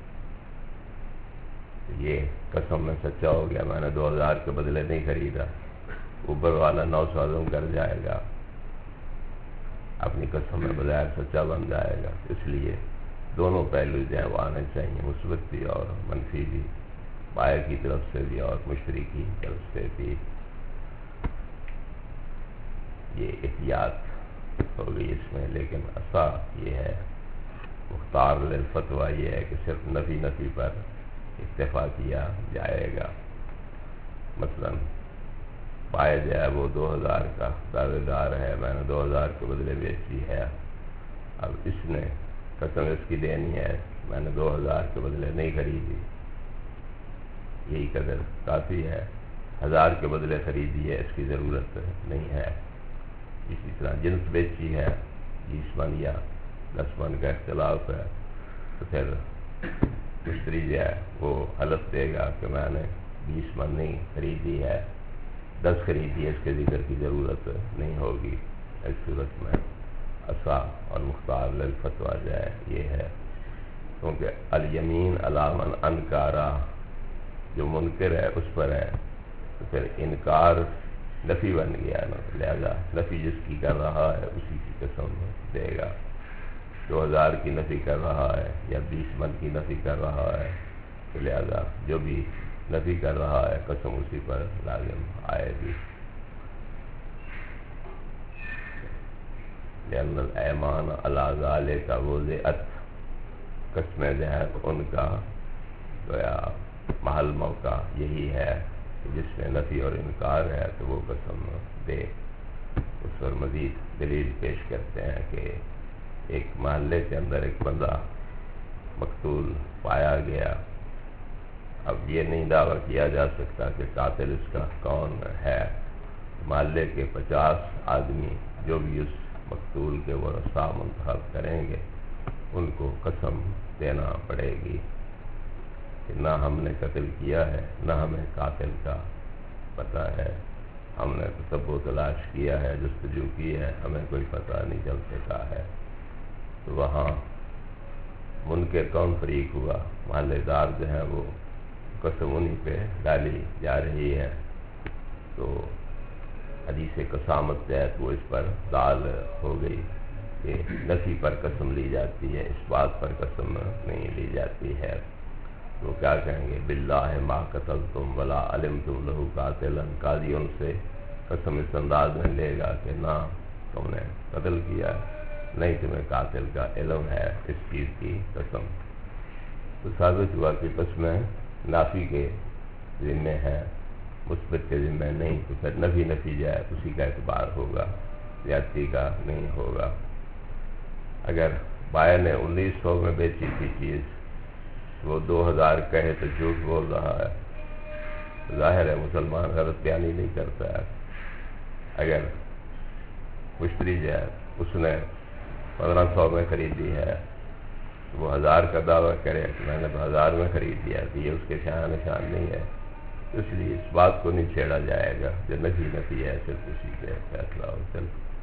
یہ قسم میں سچا ہو گیا، میں نے 2000 کے بدلے نہیں خریدا. اوپر والا 900 عزم کر جائے گا، اپنی قسم میں بظاہر سچا بن جائے گا. اس لیے دونوں پہلو جو ہیں وہ آنے چاہیے، مثبت بھی اور منفی بھی، بائع کی طرف سے بھی اور مشتری کی طرف سے بھی. یہ احتیاط ہو گئی اس میں. لیکن اصح یہ ہے، مختار للفتویٰ یہ ہے کہ صرف نفی پر اکتفا کیا جائے گا. مثلا بائع جو ہے وہ 2000 کا دعوے دار ہے، میں نے 2000 کے بدلے بیچی ہے. اب اس نے قسم اس کی دینی ہے میں نے 2000 کے بدلے نہیں خریدی، یہی قدر کافی ہے، 1000 کے بدلے خریدی ہے، اس کی ضرورت نہیں ہے۔ اسی طرح جنس بیچی ہے، 20 من یا 10 من کا اختلاف ہے، تو پھر مشتری جو ہے وہ حلف دے گا کہ میں نے 20 من نہیں خریدی ہے، 10 خریدی ہے، اس کے ذکر کی ضرورت نہیں ہوگی۔ اس صورت میں اصح اور مختار للفتویٰ جو ہے یہ ہے، کیونکہ الیمین علی من انکارا، جو منکر ہے اس پر ہے، تو پھر انکار نفی بن گیا نا، لہذا نفی جس کی کر رہا ہے اسی کی قسم دے گا۔ 2000 کی نفی کر رہا ہے یا 20 من کی نفی کر رہا ہے، تو لہذا جو بھی نفی کر رہا ہے قسم اسی پر لازم آئے گی۔ لأن الایمان علی ذالک وضعت، قسمیں جو ہے ان کا گویا محل موقع یہی ہے کہ جس میں نفی اور انکار ہے تو وہ قسم دے۔ اس پر مزید دلیل پیش کرتے ہیں کہ ایک محلے کے اندر ایک بندہ مقتول پایا گیا، اب یہ نہیں دعویٰ کیا جا سکتا کہ قاتل اس کا کون ہے، محلے کے 50 آدمی جو بھی اس مقتول کے ورثاء منتخب کریں گے ان کو قسم دینا پڑے گی کہ نہ ہم نے قتل کیا ہے، نہ ہمیں قاتل کا پتہ ہے، ہم نے تتبع تلاش کیا ہے، جستجو کی ہے، ہمیں کوئی پتہ نہیں چل سکا ہے۔ تو وہاں منکر کون فریق ہوا؟ محلے دار جو ہیں وہ قسم انہی پہ ڈالی جا رہی ہے، تو حدیث قسامت تحت وہ اس پر دال ہو گئی کہ نفی پر قسم لی جاتی ہے، اس بات پر قسم نہیں لی جاتی ہے۔ تو کیا کہیں گے؟ باللہ ما قتلتم ولا علمتم لہ قاتلا، قاضی ان سے قسم اس انداز میں لے گا کہ نہ تم نے قتل کیا، نہیں تمہیں قاتل کا علم ہے، اس چیز کی قسم۔ تو ثابت ہوا کہ قسمیں نافی کے ذمے ہیں، مثبت کے ذمہ نہیں، تو پھر نفی جائے اسی کا اعتبار ہوگا، زیادتی کا نہیں ہوگا۔ اگر بائر نے 1900 میں بیچی تھی چیز، وہ 2000 کہے تو جھوٹ بول رہا ہے، ظاہر ہے مسلمان غلط بیانی نہیں کرتا ہے۔ اگر مشتری جو ہے اس نے 1500 میں خریدی ہے، وہ 1000 کا دعویٰ کرے کہ میں نے تو 1000 میں خرید لیا، تو یہ اس کے شان نشان نہیں ہے، اس لیے اس بات کو نہیں چھیڑا جائے گا، جو نفی ہے صرف اسی سے فیصلہ ہو۔ چل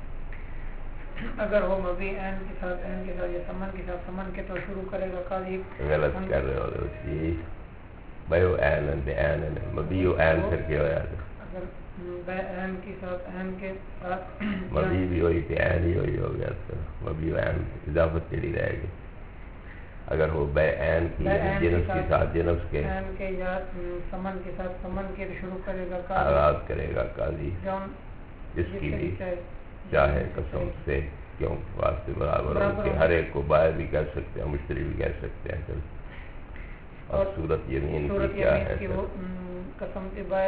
اگر ہو مبی عین کے ساتھ عین کے ساتھ یا سمن کے ساتھ سمن کے تو شروع کرے گا قاضی۔ غلط کر رہے ہو جی، بیو عین بے عین مبی عین پھر کیا ہو جاتا؟ اگر بے عین کے ساتھ عین کے ساتھ مبی بھی ہوئی تھی عین ہی ہوئی ہو گیا، تو مبی عین اضافت چڑی رہے گی۔ اگر وہ بے عین کی جنس کے ساتھ جنس کے عین کے یا سمن کے ساتھ سمن کے شروع کرے گا قاضی، آغاز کرے گا قاضی، جس کی بھی چاہے قسم سے، کیوں واسطے برابر ہو کہ ہر ایک کو بائر بھی کہہ سکتے ہیں، مشتری بھی کہہ سکتے ہیں۔ چل اور صورت یمین کی کیا ہے؟ قسم کے بائر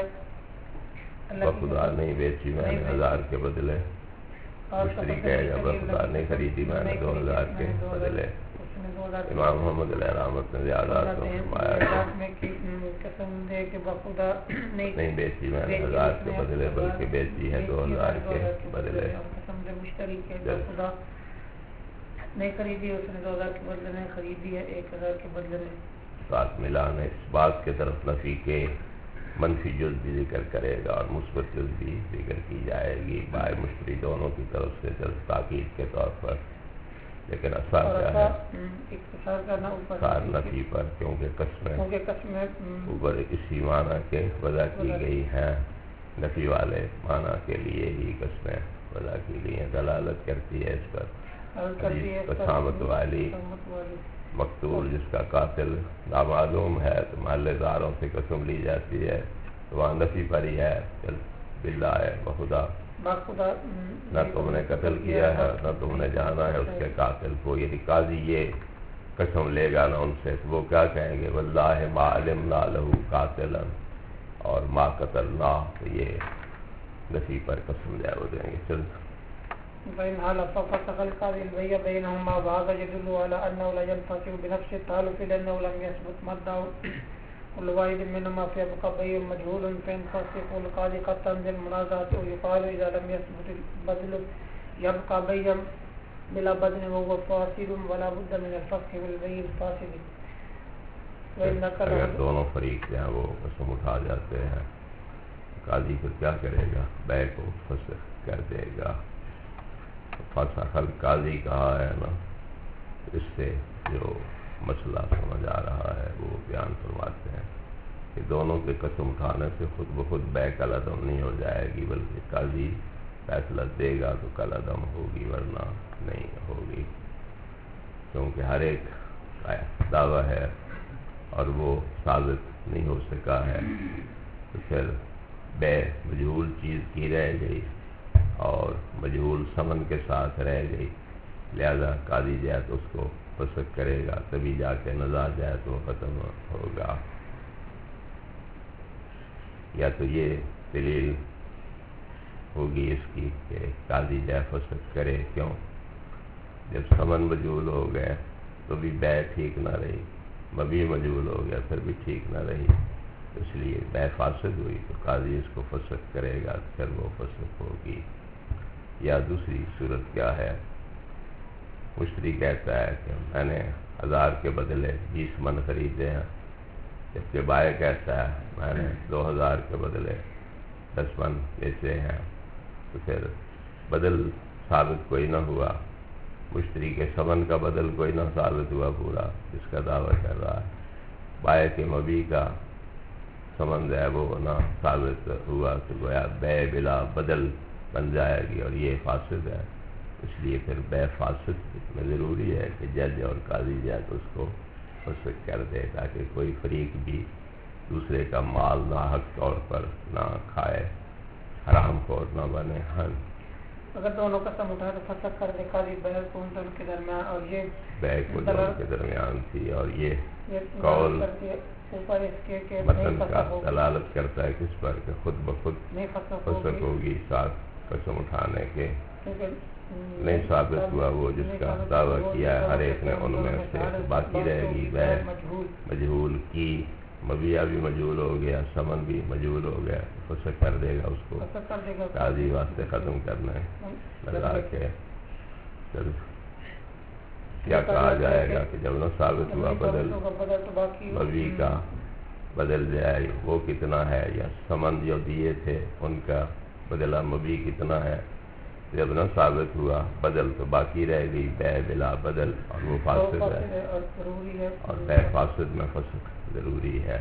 بخدا نہیں بیچی میں نے 1000 کے بدلے، مشتری کہے گا بخدا نہیں خریدی میں نے 2000 کے بدلے۔ امام محمد علیہ رحمت نے زیادہ فرمایا قسم دے کہ بخدا نہیں بیچی میں نے 1000 کے بدلے، بلکہ بیچی ہے 2000 کے بدلے۔ قسم دے مشتری کے بخدا نہیں خریدی، اس نے 2000 کے بدلے میں خریدی ہے 1000 کے بدلے میں۔ ساتھ ملانا اس بات کے طرف نفی کے منفی جز بھی ذکر کرے گا اور مثبت جز بھی ذکر کی جائے گی، بائع مشتری دونوں کی طرف سے تاکید کے طور پر۔ لیکن اثر کیا ہے؟ اثر نفی پر، کیونکہ قسمیں اوپر اسی معنی کے وضع کی گئی ہیں، نفی والے معنی کے لیے ہی قسمیں وضع کی گئی ہیں، دلالت کرتی ہے اس پر۔ قسامت والی مقتول جس کا قاتل نامعلوم ہے تو محلے داروں سے قسم لی جاتی ہے، تو وہاں نفی پر ہی ہے، باللہ بخدا نہ تم نے قتل کیا ہے نہ تم نے جانا ہے اس کے قاتل کو۔ یعنی قاضی یہ قسم لے گا نا ان سے، تو وہ کیا کہیں گے؟ واللہ ما علمنا لہ قاتلا، اور ما قتلنا، تو یہ نفی پر قسم جائے وہ دیں گے۔ چل فإن حلف ففسخ القاضي البيع بينهما وهذا يدل على أنه لا ينفصل بنفس التحالف لأنه لم يثبت مدة كل واحد منهما فيبقى بيع مجهول فإن فسخ القاضي قد تنزل منازعته ويقال إذا لم يثبت البدل يبقى بيع بلا بدل وهو فاسد ولا بد من الفسخ بالبيع الفاسد. اگر دونوں فریق جو ہیں وہ قسم اٹھا جاتے ہیں قاضی پھر کیا کرے گا؟ بیع کو فسخ کر دے گا. فسخ القاضی کہا ہے نا، اس سے جو مسئلہ سمجھ آ رہا ہے وہ بیان فرماتے ہیں کہ دونوں کے قسم اٹھانے سے خود بخود بیع کالعدم نہیں ہو جائے گی، بلکہ قاضی فیصلہ دے گا تو کالعدم ہوگی ورنہ نہیں ہوگی، کیونکہ ہر ایک دعویٰ ہے اور وہ ثابت نہیں ہو سکا ہے، تو پھر بیع مجہول چیز کی رہ گئی اور مجہول ثمن کے ساتھ رہ گئی، لہذا قاضی جو ہے تو اس کو فسخ کرے گا، تبھی جا کے نزاع جو ہے تو وہ ختم ہوگا. یا تو یہ دلیل ہوگی اس کی کہ قاضی جو ہے فسخ کرے، کیوں؟ جب ثمن مجہول ہو گئے تو بھی بیع ٹھیک نہ رہی، مبیع مجہول ہو گیا پھر بھی ٹھیک نہ رہی، اس لیے بیع فاسد ہوئی تو قاضی اس کو فسخ کرے گا، پھر وہ فسخ ہوگی. یا دوسری صورت کیا ہے؟ مشتری کہتا ہے کہ میں نے 1000 کے بدلے 20 من خریدے ہیں، جبکہ بائع کہتا ہے میں نے 2000 کے بدلے 10 من بیچے ہیں، تو پھر بدل ثابت کوئی نہ ہوا، مشتری کے ثمن کا بدل کوئی نہ ثابت ہوا پورا جس کا دعویٰ کر رہا ہے، بائع کے مبیع کا ثمن جو ہے وہ نہ ثابت ہوا، تو گویا بیع بلا بدل بن جائے گی اور یہ فاسد ہے. اس لیے پھر بیع فاسد میں ضروری ہے کہ جج اور قاضی جو ہے تو اس کو فسخ کر دے تاکہ کوئی فریق بھی دوسرے کا مال ناحق طور پر نہ کھائے، حرام خور نہ بنے. ہاں، اگر دونوں قسم اٹھائے تو فسخ کر دے قاضی بیع کو ان کے درمیان، اور یہ بیع کو دونوں کے درمیان تھی اور یہ قول متن کا دلالت کرتا ہے کس پر کہ خود بخود فسخ ہوگی ساتھ قسم اٹھانے کے. نہیں ثابت ہوا وہ جس کا دعویٰ کیا ہے ہر ایک نے ان میں سے، باقی رہے گی بیع مجہول کی، مبیع بھی مجہول ہو گیا، ثمن بھی مجہول ہو گیا، فسخ کر دے گا اس کو قاضی واسطے ختم کرنا ہے لگا کے. پھر کیا کہا جائے گا کہ جب نہ ثابت ہوا بدل، مبیع کا بدل جائے وہ کتنا ہے، یا ثمن جو دیے تھے ان کا بدلہ مبیع کتنا ہے، جب نہ ثابت ہوا بدل تو باقی رہ گئی بیع بلا بدل اور وہ فاسد ہے، اور بیع فاسد میں فسخ ضروری ہے.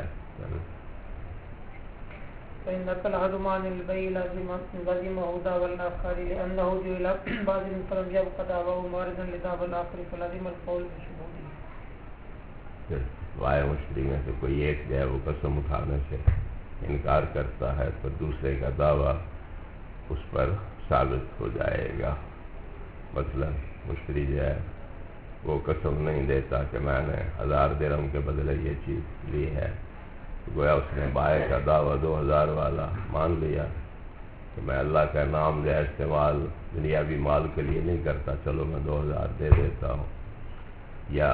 فإن العدم عن البيع لازمه دعوى الآخر لأنه جعل بعض فلم يبق دعواه ماردا لدعوى الآخر فلازم القول بشهوده. بائع مشتری میں سے کوئی ایک جو ہے وہ قسم اٹھانے سے انکار کرتا ہے تو دوسرے کا دعویٰ اس پر ثابت ہو جائے گا. مثلا مشتری جو ہے وہ قسم نہیں دیتا کہ میں نے 1000 درہم کے بدلے یہ چیز لی ہے، گویا اس نے بائع کا دعویٰ 2000 والا مان لیا کہ میں اللہ کا نام جو ہے استعمال دنیاوی مال کے لیے نہیں کرتا، چلو میں 2000 دے دیتا ہوں. یا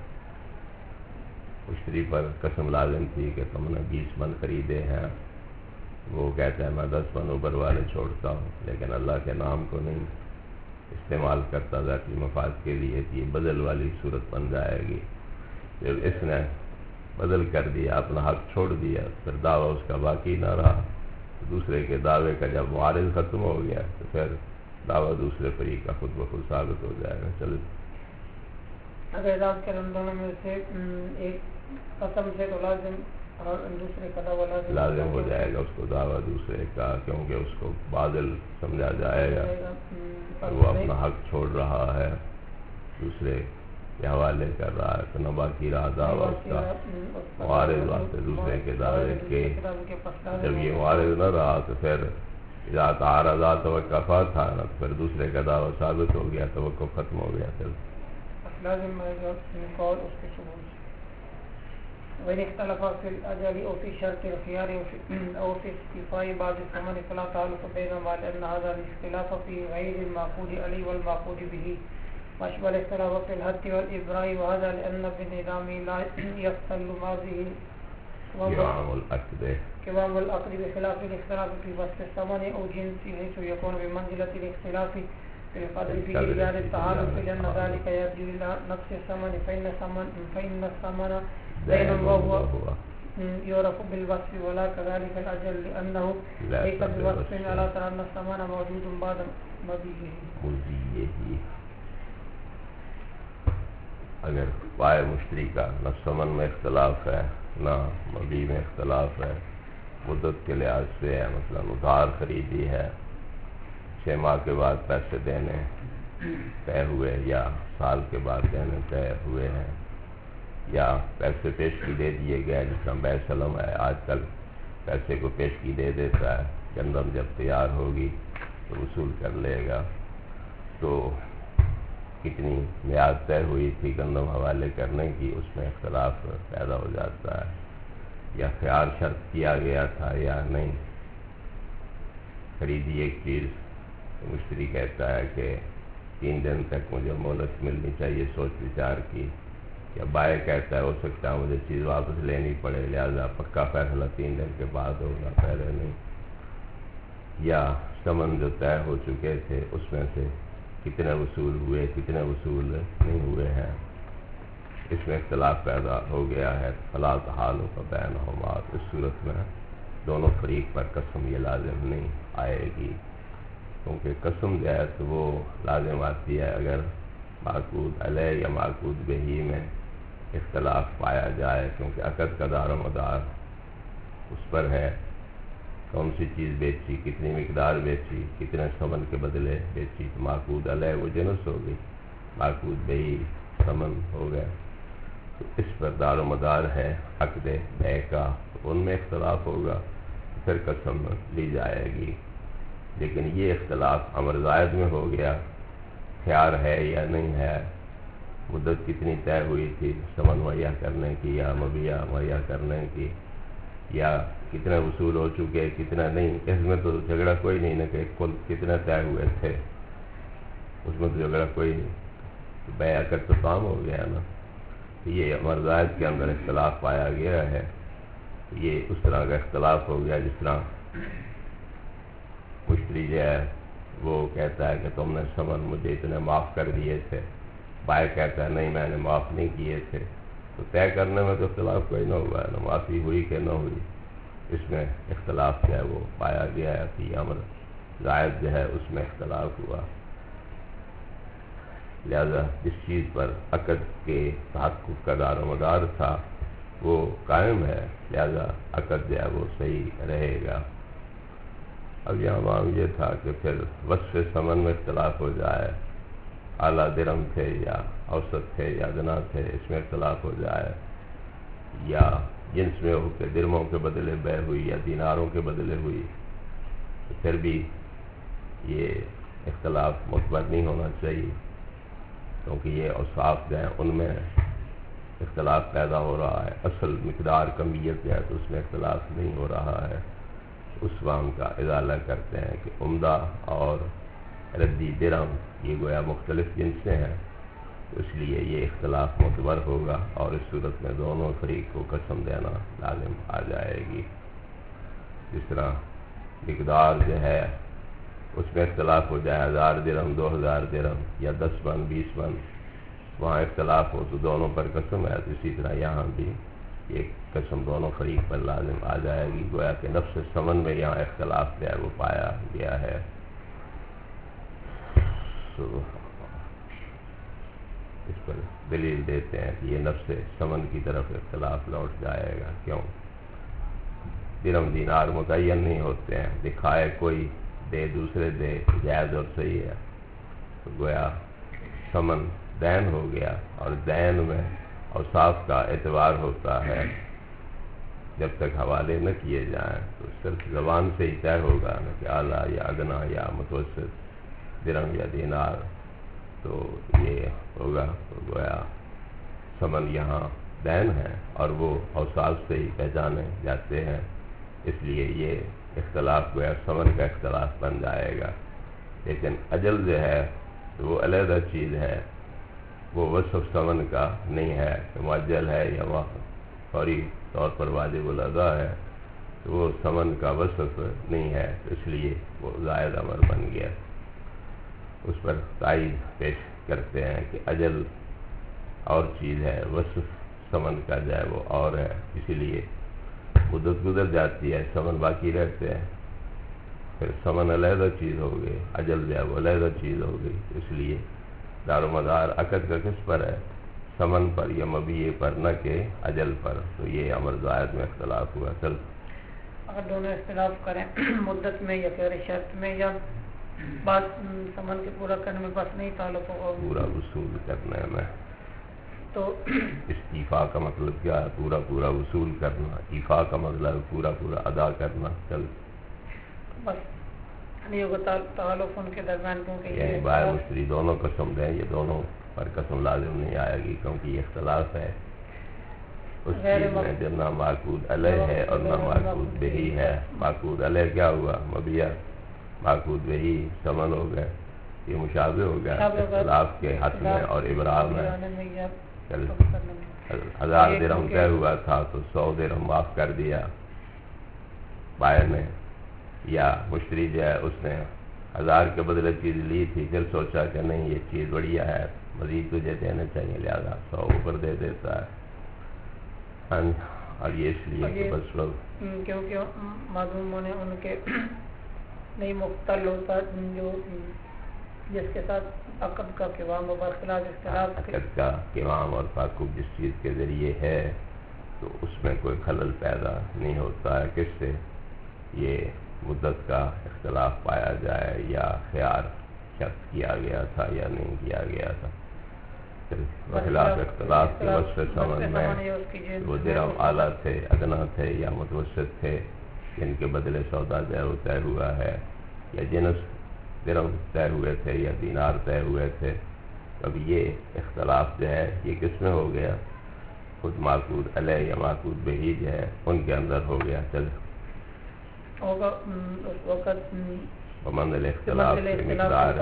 مشتری پر قسم لازم تھی کہ تم نے 20 من خریدے ہیں، وہ کہتا ہے میں 10 من اوپر والے چھوڑتا ہوں لیکن اللہ کے نام کو نہیں استعمال کرتا ذاتی مفاد کے لیے، یہ بدل والی صورت بن جائے گی. جب اس نے بدل کر دیا، اپنا حق چھوڑ دیا، پھر دعویٰ اس کا باقی نہ رہا، دوسرے کے دعوے کا جب معارض ختم ہو گیا تو پھر دعویٰ دوسرے فریق کا خود بخود ثابت ہو جائے گا. چلو اگر رات کے رمضان میں سے ایک قسم سے تو لازم اور دوسرے کا دعویٰ لازم ہو جائے گا اس کو دعویٰ دوسرے کا، کیونکہ اس کو باطل سمجھا جائے گا، وہ اپنا حق چھوڑ رہا ہے، دوسرے کے حوالے کر رہا ہے، تو نہ باقی رہا دعویٰ اس کا معارض واسطے دوسرے کے دعوے کے. جب یہ معارض نہ رہا تو پھر اذا تعارض توقفا تھا نا، تو پھر دوسرے کا دعویٰ ثابت ہو گیا، توقف ختم ہو گیا. پھر لازم قول اس کے ثبوت وإن اختلف في الأجل أو في شرط الخيار أو في استيفاء بعض الثمن فلا تعلق بينهما لأن هذا الاختلاف في غير المعقود عليه والمعقود به وأشبه الاختلاف في الحد والإبراء وهذا لأن بالنظام لا يختل ماضيه كمام العقد بخلاف الاختلاف في وصف الثمن أو جنسه حيث يكون بمنزلة الاختلاف في القدر في إيجاد التعارف لأن ذلك يرجع إلى نفس الثمن فإن الثمن دين وهو يعرف بالوصف ولا كذلك الأجل لأنه ليس بوصف على ترى أن الثمن موجود بعد مضيه. اگر پائے مشتری کا نہ ثمن میں اختلاف ہے نہ مبیع میں اختلاف ہے، مدت کے لحاظ سے ہے، مثلا ادھار خریدی ہے 6 ماہ کے بعد پیسے دینے طے ہوئے یا سال کے بعد دینے طے ہوئے ہیں، یا پیسے پیشگی دے دیے گئے جس طرح بیع سلم ہے، آج کل پیسے کو پیشگی دے دیتا ہے، گندم جب تیار ہوگی تو وصول کر لے گا، تو کتنی میعاد طے ہوئی تھی گندم حوالے کرنے کی، اس میں اختلاف پیدا ہو جاتا ہے، یا خیار شرط کیا گیا تھا یا نہیں، خریدی ایک چیز مشتری کہتا ہے کہ 3 دن تک مجھے مہلت ملنی چاہیے سوچ وچار کی، یا بائع کہتا ہے ہو سکتا ہے مجھے چیز واپس لینی پڑے لہذا پکا فیصلہ 3 دن کے بعد ہوگا پہلے نہیں، یا ثمن جو طے ہو چکے تھے اس میں سے کتنے وصول ہوئے کتنے وصول نہیں ہوئے ہیں، اس میں اختلاف پیدا ہو گیا ہے، فلا تحالف بینہما، اس صورت میں دونوں فریق پر قسم یہ لازم نہیں آئے گی، کیونکہ قسم جو ہے تو وہ لازم آتی ہے اگر معقود علیہ یا معقود بہی میں اختلاف پایا جائے، کیونکہ عقد کا دار و مدار اس پر ہے، کون سی چیز بیچی، کتنی مقدار بیچی، کتنے ثمن کے بدلے بیچی، تو معقود علیہ وہ جنس ہو گئی، معقود بہی ثمن ہو گئے، تو اس پر دار و مدار ہے عقد بیع کا، ان میں اختلاف ہوگا پھر قسم لی جائے گی، لیکن یہ اختلاف امر زائد میں ہو گیا، خیار ہے یا نہیں ہے، مدت کتنی طے ہوئی تھی ثمن مہیا کرنے کی یا مبیع مہیا کرنے کی، یا کتنے وصول ہو چکے کتنا نہیں، اس میں تو جھگڑا کوئی نہیں نا کہ کل کتنے طے ہوئے تھے، اس میں تو جھگڑا کوئی نہیں، بیع کر تو کام ہو گیا نا، تو یہ امر زائد کے اندر اختلاف پایا گیا ہے، یہ اس طرح کا اختلاف ہو گیا جس طرح مشتری جو ہے وہ کہتا ہے کہ تم نے ثمن مجھے اتنے معاف کر دیے تھے، بائع کہتا ہے نہیں میں نے معاف نہیں کیے تھے، تو طے کرنے میں تو اختلاف کوئی نہ ہوا ہے، نہ معافی ہوئی کہ نہ ہوئی، اس میں اختلاف جو ہے وہ پایا گیا ہے، فی امر زائد جو ہے اس میں اختلاف ہوا، لہذا جس چیز پر عقد کے تحقق کا دار و مدار تھا وہ قائم ہے، لہذا عقد جو ہے وہ صحیح رہے گا۔ اب یہاں معاملہ یہ تھا کہ پھر وصف ثمن میں اختلاف ہو جائے، اعلیٰ درہم تھے یا اوسط تھے یا ادنا تھے، اس میں اختلاف ہو جائے، یا جنس میں ہو کے درہموں کے بدلے بیع ہوئی یا دیناروں کے بدلے ہوئی، تو پھر بھی یہ اختلاف معتبر نہیں ہونا چاہیے، کیونکہ یہ اوصاف جو ہیں ان میں اختلاف پیدا ہو رہا ہے، اصل مقدار کمیت جو ہے تو اس میں اختلاف نہیں ہو رہا ہے، اس وہم کا ازالہ کرتے ہیں کہ عمدہ اور ردی درہم یہ گویا مختلف جنسیں ہیں، تو اس لیے یہ اختلاف معتبر ہوگا اور اس صورت میں دونوں فریق کو قسم دینا لازم آ جائے گی۔ جس طرح مقدار جو ہے اس میں اختلاف ہو جائے 1000 درہم 2000 درہم یا 10 من 20 من، وہاں اختلاف ہو تو دونوں پر قسم ہے، تو اسی طرح یہاں بھی ایک قسم دونوں فریق پر لازم آ جائے گی، گویا کہ نفس ثمن میں یہاں اختلاف جو ہے وہ پایا گیا ہے۔ اس پر دلیل دیتے ہیں کہ یہ نفس ثمن کی طرف اختلاف لوٹ جائے گا، کیوں؟ درہم دینار متعین نہیں ہوتے ہیں، دکھائے کوئی دے دوسرے دے جائز اور صحیح ہے، تو گویا ثمن دین ہو گیا، اور دین میں اوصاف کا اعتبار ہوتا ہے، جب تک حوالے نہ کیے جائیں تو صرف زبان سے ہی طے ہوگا نہ کہ اعلیٰ یا ادنا یا متوسط درہم یا دینار، تو یہ ہوگا، تو گویا ثمن یہاں دین ہیں اور وہ اوصاف سے ہی پہچانے جاتے ہیں، اس لیے یہ اختلاف گویا ثمن کا اختلاف بن جائے گا۔ لیکن اجل جو ہے وہ علیحدہ چیز ہے، وہ وصف ثمن کا نہیں ہے کہ معجل ہے یا فوری طور پر واجب الادا ہے، تو وہ ثمن کا وصف نہیں ہے، اس لیے وہ زائد امر بن گیا۔ اس پر تائید پیش کرتے ہیں کہ اجل اور چیز ہے، وصف ثمن کا جو ہے وہ اور ہے، اسی لیے مدت گزر جاتی ہے، ثمن باقی رہتے ہیں، پھر ثمن علیحدہ چیز ہو گئی، اجل جو ہے وہ علیحدہ چیز ہو گئی، اس لیے دار و مدار عقد کا کس پر ہے؟ ثمن پر یا مبیع پر، نہ کہ اجل پر۔ تو یہ امر زائد میں اختلاف ہوا۔ چل اگر دونوں اختلاف کریں مدت میں یا پھر شرط میں یا بات ثمن کے پورا کرنے میں بس نہیں تعلق ہوگا، پورا وصول کرنے میں تو استیفا کا مطلب کیا ہے؟ پورا پورا وصول کرنا، ایفا کا مطلب پورا پورا ادا کرنا۔ چل بس نہیں ہوگا تعلق ان کے درمیان، کیونکہ یعنی بائع مشتری دونوں قسم دیں، یہ دونوں پر قسم لازم نہیں آئے گی، کیونکہ یہ اختلاف ہے اس چیز میں جو نہ معقود علیہ ہے اور نہ معقود بہی ہے۔ معقود علیہ کیا ہوا؟ مبیع، معقود بہی ثمن ہو گئے، یہ مشابہ ہو گیا اختلاف کے حد میں اور ابراء میں۔ 1000 درہم طے ہوا تھا تو 100 درہم معاف کر دیا بائع نے، یا مشتری جو ہے اس نے 1000 کے بدلے چیز لی تھی، پھر سوچا کہ نہیں یہ چیز بڑھیا ہے، مزید تجھے دینے چاہیے، لہذا 100 اوپر دے دیتا ہے۔ اور یہ اس لیے کہ بس لوگ کیونکہ معلوم نے ان کے نہیں مختل ہوتا جو جس کے ساتھ عقد کا قوام و برخلاف اختلاف عقد کا قوام اور تعاقب جس چیز کے ذریعے ہے تو اس میں کوئی خلل پیدا نہیں ہوتا ہے، کس سے؟ یہ مدت کا اختلاف پایا جائے یا خیار شرط کیا گیا تھا یا نہیں کیا گیا تھا۔ خلاف اختلاف کے وصف ثمن میں وہ درہم اعلیٰ تھے، ادنا تھے یا متوسط تھے، جن کے بدلے سودا جو ہے وہ طے ہوا ہے، یا جنس درہم طے ہوئے تھے یا دینار طے ہوئے تھے۔ اب یہ اختلاف جو ہے یہ کس میں ہو گیا؟ خود معقود علیہ یا معقود بہی جو ہے ان کے اندر ہو گیا۔ چل ہوگا اس وقت ومن الاختلاف کی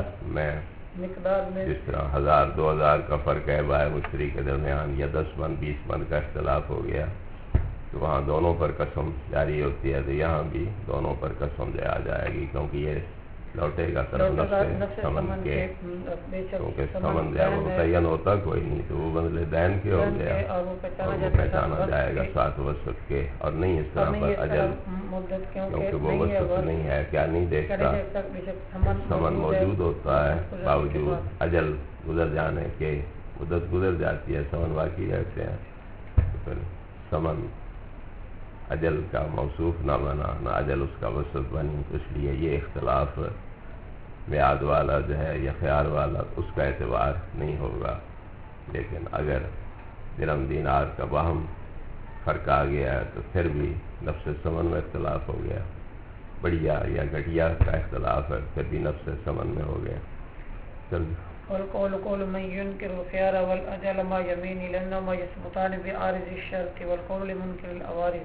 مقدار میں جس طرح 1000 2000 کا فرق ہے بائع مشتری کے درمیان، یا 10 من 20 من کا اختلاف ہو گیا تو وہاں دونوں پر قسم جاری ہوتی ہے، تو یہاں بھی دونوں پر قسم دے آ جائے گی، کیونکہ یہ لوٹے گا طرف نفس ثمن کے، کیونکہ ثمن جو ہے وہ متعین ہوتا کوئی نہیں، تو وہ بدلے دین کے ہو گیا اور وہ پہچانا جائے گا ساتھ وصف کے، اور نہیں اس طرح پر اجل، کیونکہ وہ وصف نہیں ہے، کیا نہیں دیکھتا، ثمن موجود ہوتا ہے باوجود اجل گزر جانے کے، مدت گزر جاتی ہے، ثمن باقی رہتے ہیں، تو پھر ثمن اجل کا موصوف نہ بنا، نہ اجل اس کا وصف بنی، اس لیے یہ اختلاف میعاد والا جو ہے یا خیار والا اس کا اعتبار نہیں ہوگا۔ لیکن اگر درہم دینار کا باہم فرق آ گیا ہے تو پھر بھی نفس ثمن میں اختلاف ہو گیا، بڑھیا یا گھٹیا کا اختلاف ہے، پھر بھی نفس ثمن میں ہو گیا۔ چل والقول قول من ينكر الخيار والأجل ما يمين لأنهما يثبتان بعارض الشرط والقول لمنكر العوارض۔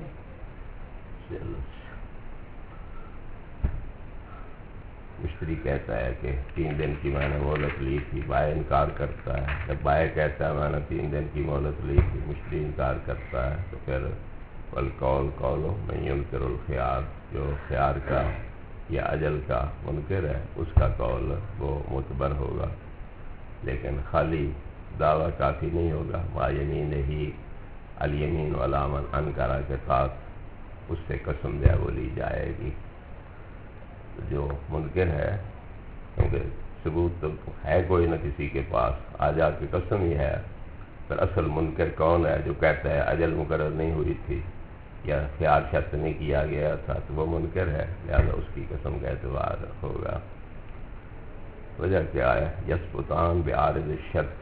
مشتری کہتا ہے کہ 3 دن کی میں نے مہلت لی تھی، بائع انکار کرتا ہے، جب بائع کہتا ہے میں نے 3 دن کی مہلت لی تھی، مشتری انکار کرتا ہے، تو پھر والقول قول من ينكر الخيار، جو خیار کا یا اجل کا منکر ہے اس کا قول وہ معتبر ہوگا، لیکن خالی دعویٰ کافی نہیں ہوگا، ما یمین ہی الیمین ولا من انکر کے ساتھ اس سے قسم جو ہے وہ لی جائے گی۔ جو منکر ہے، کیونکہ ثبوت تو ہے کوئی نہ کسی کے پاس، آ جا کے قسم ہی ہے، پھر اصل منکر کون ہے؟ جو کہتا ہے اجل مقرر نہیں ہوئی تھی یا خیار شرط نہیں کیا گیا تھا، تو وہ منکر ہے، لہذا اس کی قسم کا اعتبار ہوگا۔ وجہ کیا ہے؟ یثبتان بعارض الشرط،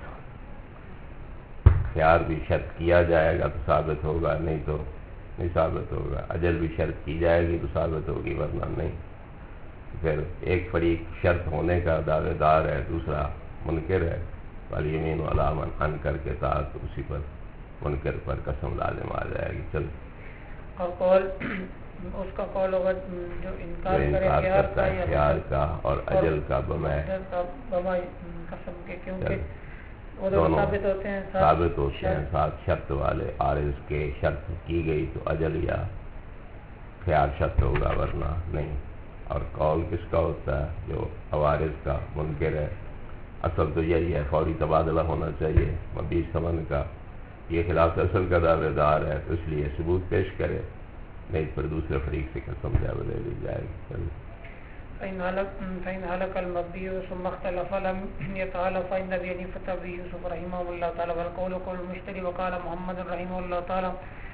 خیار بھی شرط کیا جائے گا تو ثابت ہوگا، نہیں تو نہیں ثابت ہوگا، اجل بھی شرط کی جائے گی تو ثابت ہوگی، ورنہ نہیں۔ پھر ایک فریق شرط ہونے کا دعوے دار ہے، دوسرا منکر ہے، والیمین علی من انکر کے ساتھ اسی پر منکر پر قسم لازم آ جائے گی. چل اور قول اس کا قول ہوگا جو انکار کرتا ہے خیار کا اور اجل کا بما قسم کے، کیونکہ وہ دونوں ثابت ہوتے ہیں ساتھ شرط والے. عارض کے شرط کی گئی تو اجل یا خیار شرط ہوگا ورنہ نہیں. اور قول کس کا ہوتا ہے؟ جو عوارض کا منکر ہے. اصل تو یہی ہے فوری تبادلہ ہونا چاہیے مبی ثمن کا. یہ خلاف اصل کا دعوے دار ہے تو اس لیے ثبوت پیش کرے، نہیں پھر دوسرے فریق سے قسم لے لی جائے گی. فإن هلك المبي ثم اختلف لم يتعالى فإن أبي حنيفة أبي يوسف رحمه الله تعالى والقول قول المشتري وقال محمد رحمه الله تعالى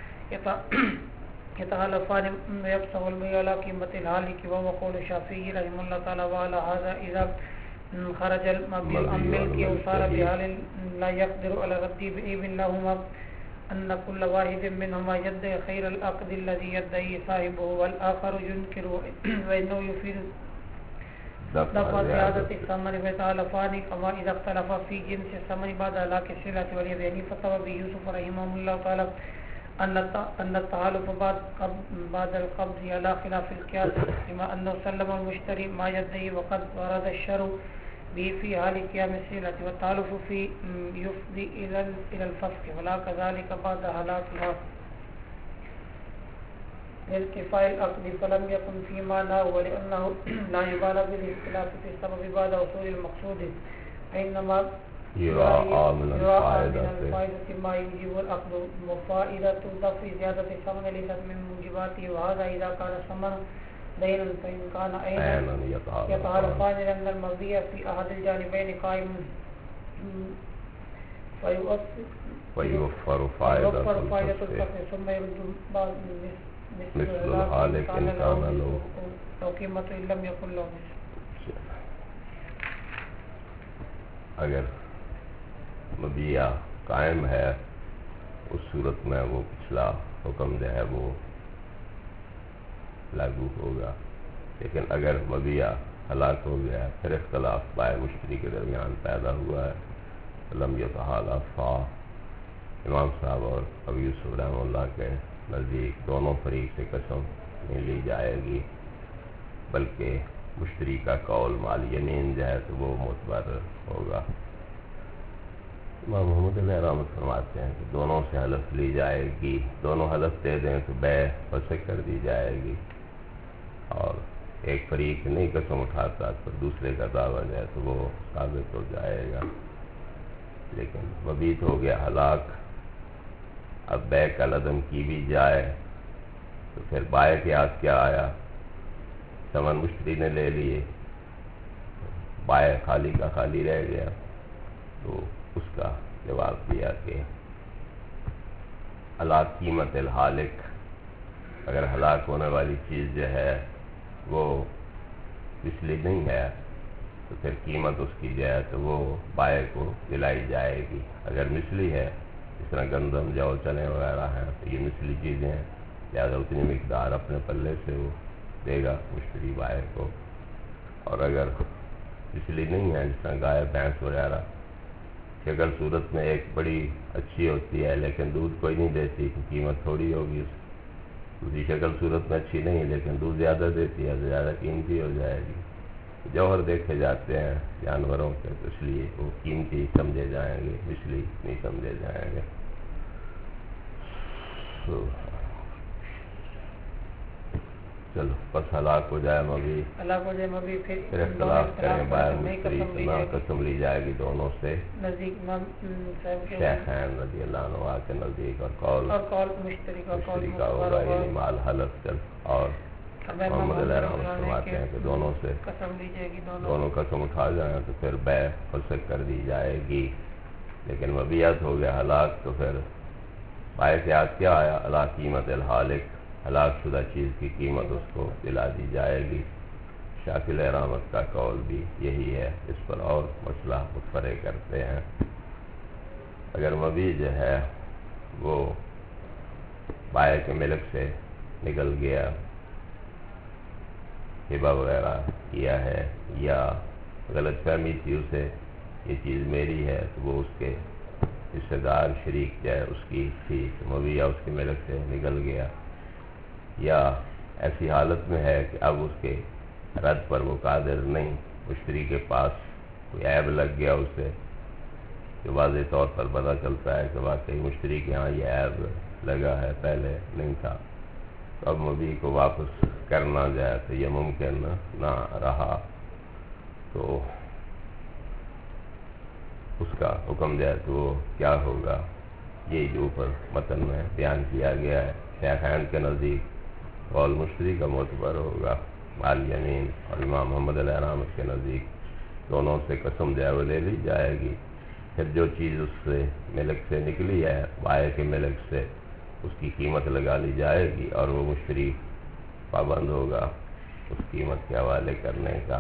يتعالفان ويبصر البيع على قيمة الهالك وهو قول الشافعي رحمه الله تعالى. وعلى هذا إذا خرج المبي عن ملكه وصار بحال لا يقدر على رد بإذن لهما أن كل واحد منهما يدعي خير العقد الذي يدعي صاحبه والآخر ينكر وإنه يفيد دفع زيادة الثمن ويتعالفان كما إذا اختلف في جنس الثمن بعد هلاك السلعة. ولأبي حنيفة وأبي يوسف رحمهم الله تعالى أن التعالف بعد القبض على خلاف القياس بما أنه سلم المشتري ما يدعي وقد ورد الشرع به في حال قيام السلعة والتعالف في يفضي إلى الفسق ولا كذلك بعد هلاكها لارتفاع العقد فلم يكن في معناه ولأنه لا يبالى بالاختلاف في السبب بعد وصول المقصود إنما يراعى من الفائدة ما يجب العقد وفائدة دفع زيادة الثمن ليست من موجباته. وهذا إذا كان الثمن دينا فإن كان عينا يتعارفان لأن المبيع في أحد الجانبين قائم فيوفر فائدة الفسق ثم يرد مثل الحالك إن كان له لو قيمة إن لم يكن له نصف. اگر مبیع قائم ہے اس صورت میں وہ پچھلا حکم جو ہے وہ لاگو ہوگا. لیکن اگر مبیع ہلاک ہو گیا پھر اختلاف بائع مشتری کے درمیان پیدا ہوا ہے لم یتحالفا. امام صاحب اور ابو یوسف رحمہ اللہ کے نزدیک دونوں فریق سے قسم نہیں لی جائے گی بلکہ مشتری کا قول مال یمین جو ہے تو وہ معتبر ہوگا. امام محمد علیہ رحمت فرماتے ہیں کہ دونوں سے حلف لی جائے گی. دونوں حلف دے دیں تو بیع فسخ کر دی جائے گی اور ایک فریق نہیں قسم اٹھاتا تو دوسرے کا دعویٰ جو ہے تو وہ ثابت ہو جائے گا. لیکن مبیت ہو گیا ہلاک، اب بیع کا لدم کی بھی جائے تو پھر بائع کے ہاتھ کیا آیا؟ ثمن مشتری نے لے لیے، بائع خالی کا خالی رہ گیا. تو اس کا جواب دیا کہ علی قیمت الحالک، اگر ہلاک ہونے والی چیز جو ہے وہ مثلی نہیں ہے تو پھر قیمت اس کی جو ہے تو وہ بائع کو دلائی جائے گی. اگر مثلی ہے جس طرح گندم جو چنے وغیرہ ہیں تو یہ مثلی چیزیں ہیں، لہٰذا اتنی مقدار اپنے پلے سے وہ دے گا مشتری بائع کو. اور اگر مثلی نہیں ہے جس طرح گائے بھینس وغیرہ، شکل صورت میں ایک بڑی اچھی ہوتی ہے لیکن دودھ کوئی نہیں دیتی، قیمت تھوڑی ہوگی. دوسری شکل صورت میں اچھی نہیں لیکن دودھ زیادہ دیتی ہے تو زیادہ قیمتی ہو جائے گی. جوہر دیکھے جاتے ہیں جانوروں کے تو اس لیے وہ قیمتی سمجھے جائیں گے، مثلی نہیں سمجھے جائیں گے. چلو بس ہلاک ہو جائے مبی، پھر اختلاف کریں بائع مشتری سے قسم لی جائے گی دونوں سے شیخین رضی اللہ عنہ کے نزدیک. اور قول مشتری کا ہوگا یعنی مال حلف. چل اور محمد علیہ رحمت فرماتے ہیں کہ دونوں سے دونوں قسم اٹھا جائیں تو پھر بیع فسخ کر دی جائے گی. لیکن مبیعت ہو گیا ہلاک تو پھر بائع کے ہاتھ کیا آیا؟ علی قیمت الحالک، ہلاک شدہ چیز کی قیمت اس کو دلا دی جائے گی. شافعی علیہ رحمت کا قول بھی یہی ہے. اس پر اور مسئلہ متفرع کرتے ہیں. اگر مبیع جو ہے وہ بائع کے ملک سے نکل گیا، ہبہ وغیرہ کیا ہے یا غلط فہمی تھی اسے یہ چیز میری ہے تو وہ اس کے رشتہ دار شریک جو ہے اس کی تھی، مبیہ اس کی ملک سے نکل گیا، یا ایسی حالت میں ہے کہ اب اس کے رد پر وہ قادر نہیں، مشتری کے پاس کوئی عیب لگ گیا اسے، جو واضح طور پر پتہ چلتا ہے کہ واقعی مشتری کے ہاں یہ عیب لگا ہے، پہلے نہیں تھا، تو اب مبیع کو واپس کرنا جائے تو یہ ممکن نہ رہا، تو اس کا حکم دیا تو وہ کیا ہوگا، یہ جو اوپر متن میں بیان کیا گیا ہے۔ شیخین کے نزدیک قول مشتری کا معتبر ہوگا مال یمین، اور امام محمد علیہ رحمت کے نزدیک دونوں سے قسم جو ہے وہ لے لی جائے گی، پھر جو چیز اس سے ملک سے نکلی ہے بائع کے ملک سے اس کی قیمت لگا لی جائے گی، اور وہ مشتری پابند ہوگا اس قیمت کے حوالے کرنے کا۔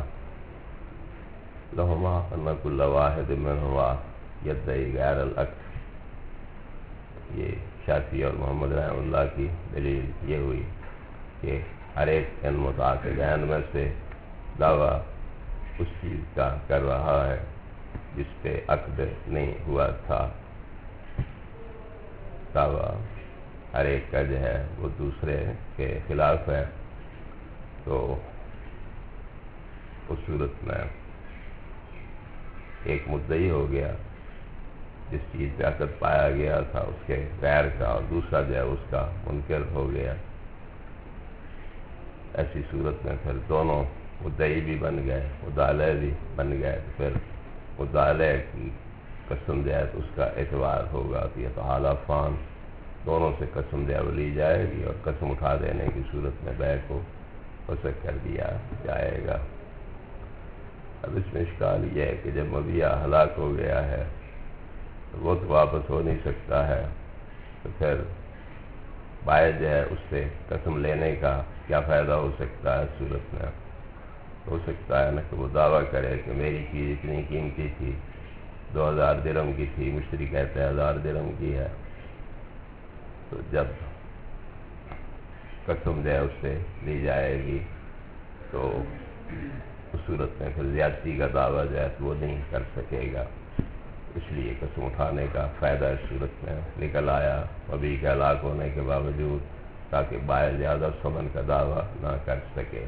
لہما ان کل واحد منہما یدعی غیر العقد، یہ شافعی اور محمد رحمہ اللہ کی دلیل یہ ہوئی کہ ہر ایک ان متعاقدین میں سے دعویٰ اس چیز کا کر رہا ہے جس پہ عقد نہیں ہوا تھا، دعویٰ ہر ایک کا جو ہے وہ دوسرے کے خلاف ہے، تو اس صورت میں ایک مدعی ہو گیا جس چیز پہ عقد پایا گیا تھا اس کے غیر کا، اور دوسرا جو ہے اس کا منکر ہو گیا۔ ایسی صورت میں پھر دونوں مدعی بھی بن گئے، مدعی علیہ بھی بن گئے، تو پھر مدعی علیہ کی قسم جو ہے تو اس کا اعتبار ہوگا کہ یہ تو حالفان، دونوں سے قسم جو ہے وہ لی جائے گی، اور قسم اٹھا دینے کی صورت میں بیع کو فسخ کر دیا جائے گا۔ اب اس میں اشکال یہ ہے کہ جب مبیع ہلاک ہو گیا ہے تو وہ تو واپس ہو نہیں سکتا ہے، تو پھر بائع جو ہے اس سے قسم لینے کا کیا فائدہ ہو سکتا ہے؟ اس صورت میں ہو سکتا ہے نا کہ وہ دعویٰ کرے کہ میری چیز اتنی قیمتی تھی، 2000 درہم کی تھی، مشتری کہتا ہے 1000 درہم کی ہے، تو جب قسم جو ہے اس سے لی جائے گی تو اس صورت میں پھر زیادتی کا دعویٰ جو ہے تو وہ نہیں کر سکے گا، اس لیے قسم اٹھانے کا فائدہ اس صورت میں نکل آیا مبیع کے ہلاک ہونے کے باوجود، تاکہ بائع زیادہ ثمن کا دعویٰ نہ کر سکے۔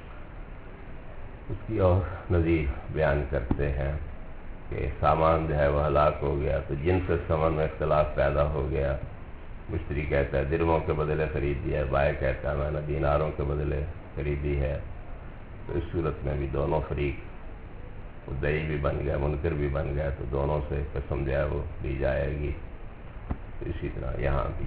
اس کی اور نظیر بیان کرتے ہیں کہ سامان جو ہے وہ ہلاک ہو گیا تو جن سے ثمن میں اختلاف پیدا ہو گیا، مشتری کہتا ہے درہموں کے بدلے خریدی ہے، بائع کہتا ہے میں نے دیناروں کے بدلے خریدی ہے، تو اس صورت میں بھی دونوں فریق مدعی بھی بن گئے، منکر بھی بن گئے، تو دونوں سے قسم جو ہے وہ لی جائے گی۔ اسی طرح یہاں بھی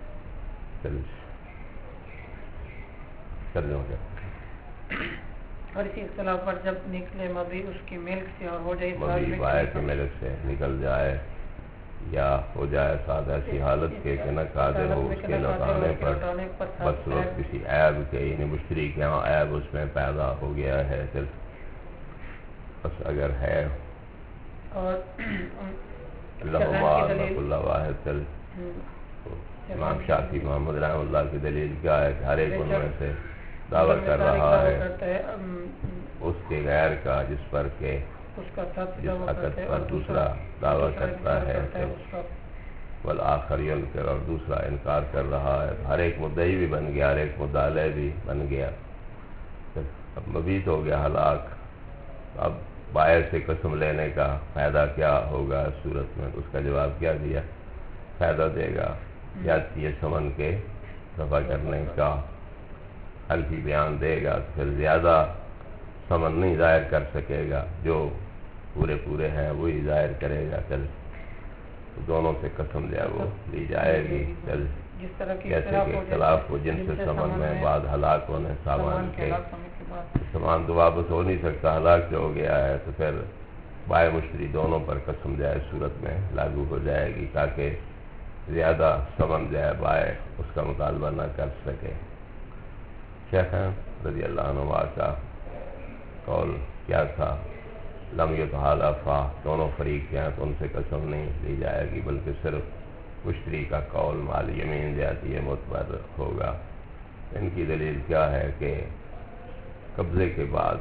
ترجمہ کرتے ہیں۔ اور اسی اختلاف پر جب نکلے مبیع اس کی ملک سے اور ہو جائے مبیع بائع کی ملک سے نکل جائے یا ہو جائے ساتھ ایسی حالت کے کہ نہ قادر ہو اس کے لوٹانے پر، بس وقت کسی عیب کے، یعنی مشتری کے ہاں عیب اس میں پیدا ہو گیا ہے، پھر بس اگر ہے اور لہما کل واحد چل، امام شافعی محمد رحمہ اللہ کی دلیل کیا ہے کہ ہر ایک ان میں سے دعویٰ کر رہا ہے اس کے غیر کا جس پر کہ جس عقد پر دوسرا دعویٰ کرتا ہے، والآخر ینکر، اور دوسرا انکار کر رہا ہے، ہر ایک مدعی بھی بن گیا، ہر ایک مدعی علیہ بھی بن گیا، اب مبیع ہو گیا ہلاک، اب بائع سے قسم لینے کا فائدہ کیا ہوگا اس صورت میں؟ اس کا جواب کیا دیا؟ فائدہ دے گا زیادتی ثمن کے دفع کرنے کا، حلفی بیان دے گا، پھر زیادہ ثمن نہیں ظاہر کر سکے گا، جو پورے ہیں وہی ظاہر کرے گا، چل دونوں سے قسم جو ہے وہ لی جائے گی، چل جیسے کہ اختلاف ہو جن سے ثمن میں بعد ہلاک ہونے سامان کے، سامان تو واپس ہو نہیں سکتا، ہلاک جو ہو گیا ہے، تو پھر بائع مشتری دونوں پر قسم جو ہے اس صورت میں لاگو ہو جائے گی، تاکہ زیادہ ثمن جو ہے بائع اس کا مطالبہ نہ کر سکے۔ شیخین رضی اللہ عنہ کا قول کیا تھا؟ لم یتحالفا، دونوں فریق ہیں تو ان سے قسم نہیں لی جائے گی، بلکہ صرف مشتری کا قول مال یمین جاتی ہے معتبر ہوگا۔ ان کی دلیل کیا ہے کہ قبضے کے بعد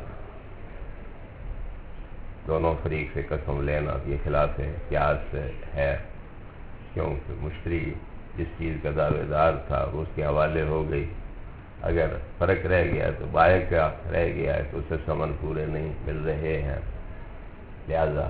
دونوں فریق سے قسم لینا یہ خلاف قیاس ہے، کیونکہ مشتری جس چیز کا دعوے دار تھا وہ اس کے حوالے ہو گئی. اگر فرق رہ گیا تو بائع کا رہ گیا ہے تو اسے ثمن پورے نہیں مل رہے ہیں. لہذا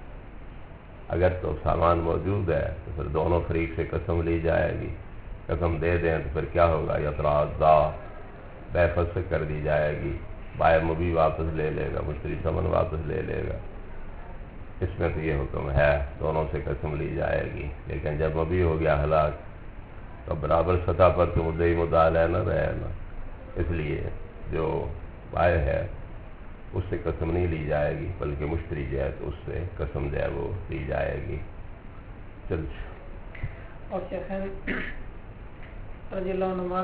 اگر تو سامان موجود ہے تو پھر دونوں فریق سے قسم لی جائے گی. قسم دے دیں تو پھر کیا ہوگا؟ یتراضا، بے فسخ کر دی جائے گی. بائع مبی واپس لے لے گا، مشتری ثمن واپس لے لے گا. اس میں تو یہ حکم ہے دونوں سے قسم لی جائے گی. لیکن جب مبی ہو گیا ہلاک تو برابر سطح پر تو مدعی مدعا نہ رہے نا. اس لیے جو بائع ہے اس سے قسم نہیں لی جائے گی، بلکہ مشتری جو ہے تو اس سے قسم جو ہے وہ لی جائے گی. چل اور شیخ رضی اللہ عنہ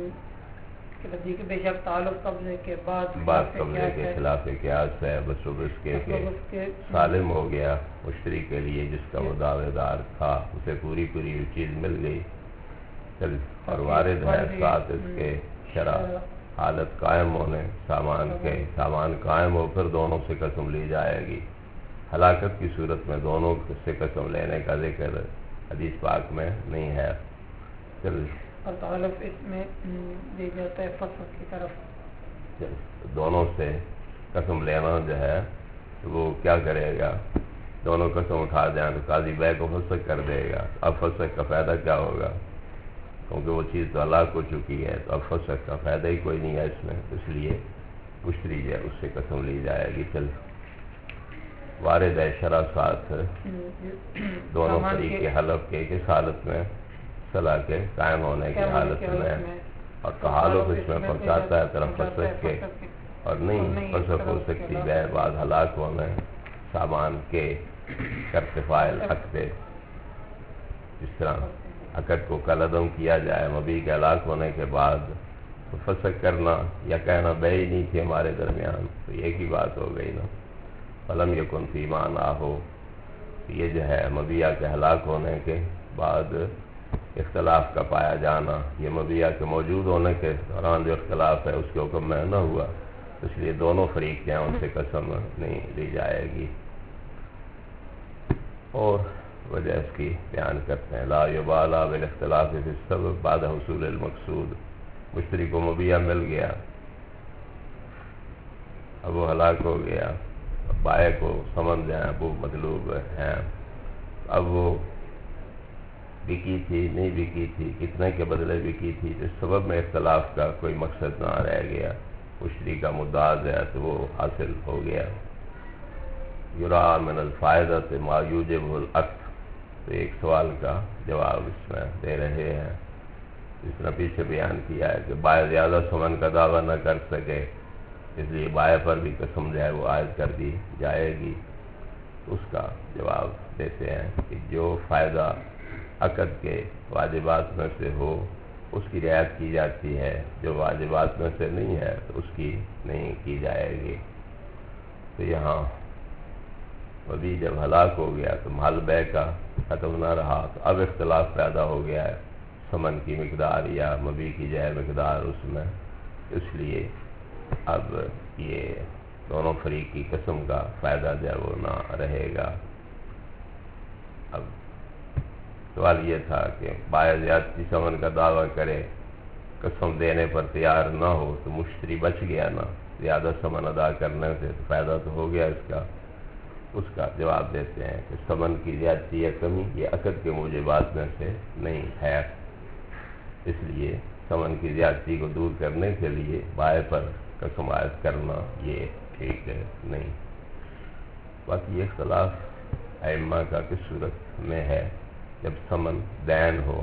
کہ بے شک تعلق قبضے کے بعد قبضے کے خلاف قیاس ہے. بس اس کے سالم ہو گیا مشتری کے لیے جس کا وہ دعوے دار تھا، اسے پوری چیز مل گئی. چل اور وارد ہے ساتھ اس کے شرع حالت قائم ہونے سامان قائم ہو پھر دونوں سے قسم لی جائے گی. ہلاکت کی صورت میں دونوں سے قسم لینے کا ذکر حدیث پاک میں نہیں ہے. چل اور تعلق اس میں دی جاتا ہے فسخ کی طرف. دونوں سے قسم لینا جو ہے وہ کیا کرے گا؟ دونوں قسم اٹھا جائیں تو قاضی بے کو فسخ کر دے گا. اب فسخ کا فائدہ کیا ہوگا؟ کیونکہ وہ چیز تو ہلاک ہو چکی ہے تو اب فسخ کا فائدہ ہی کوئی نہیں ہے اس میں. اس لیے مشتری جو ہے اس سے قسم لی جائے گی. چل وارد ہے شرع ساتھ دونوں فریق کے حلف کے کس حالت میں؟ صلاح کے قائم ہونے کی حالت میں. اور تحالف اس میں پہنچاتا ہے طرف فسخ کے، اور نہیں فسخ ہو سکتی ہے بعد ہلاک ہونے سامان کے ارتفاع الحق پہ. جس طرح عقد کو کالعدم کیا جائے مبی کے ہلاک ہونے کے بعد تو فسخ کرنا یا کہنا بے ہی نہیں تھی ہمارے درمیان تو ایک ہی بات ہو گئی نا. فلم یکن فیما نہ ہو. یہ جو ہے مبیہ کے ہلاک ہونے کے بعد اختلاف کا پایا جانا، یہ مبیہ کے موجود ہونے کے دوران جو اختلاف ہے اس کے حکم میں نہ ہوا، اس لیے دونوں فریق ہیں ان سے قسم نہیں لی جائے گی. اور وجہ اس کی بیان کرتے ہیں. لا یبالا بالاختلاف فی السبب بعد حصول المقصود. مشتری کو مبیہ مل گیا، اب وہ ہلاک ہو گیا، بائع کو سمجھ جائیں وہ مطلوب ہیں. اب وہ بکی تھی نہیں بکی تھی، کتنے کے بدلے بکی تھی، اس سبب میں اختلاف کا کوئی مقصد نہ رہ گیا. مشتری کا مدعا ہے تو وہ حاصل ہو گیا. یرا من الفائدۃ ما یوجب العقد. تو ایک سوال کا جواب اس میں دے رہے ہیں. جس طرح پیچھے بیان کیا ہے کہ بائع زیادہ ثمن کا دعویٰ نہ کر سکے اس لیے بائع پر بھی قسم جو ہے وہ عائد کر دی جائے گی. اس کا جواب دیتے ہیں کہ جو فائدہ عقد کے واجبات میں سے ہو اس کی رعایت کی جاتی ہے، جو واجبات میں سے نہیں ہے تو اس کی نہیں کی جائے گی. تو یہاں مبی جب ہلاک ہو گیا تو محل بے کا ختم نہ رہا تو اب اختلاف پیدا ہو گیا ہے ثمن کی مقدار یا مبی کی جو ہے مقدار اس میں. اس لیے اب یہ دونوں فریق کی قسم کا فائدہ جو ہے وہ نہ رہے گا. اب سوال یہ تھا کہ بائع زیادتی ثمن کا دعویٰ کرے، قسم دینے پر تیار نہ ہو تو مشتری بچ گیا نا زیادہ ثمن ادا کرنے سے، تو فائدہ تو ہو گیا اس کا. اس کا جواب دیتے ہیں کہ ثمن کی زیادتی یا کمی یہ عقد کے موجبات میں سے نہیں ہے، اس لیے ثمن کی زیادتی کو دور کرنے کے لیے بائع پر قسم عائد کرنا یہ ٹھیک نہیں. باقی یہ اختلاف ائمہ کا کس صورت میں ہے؟ جب ثمن دین ہو،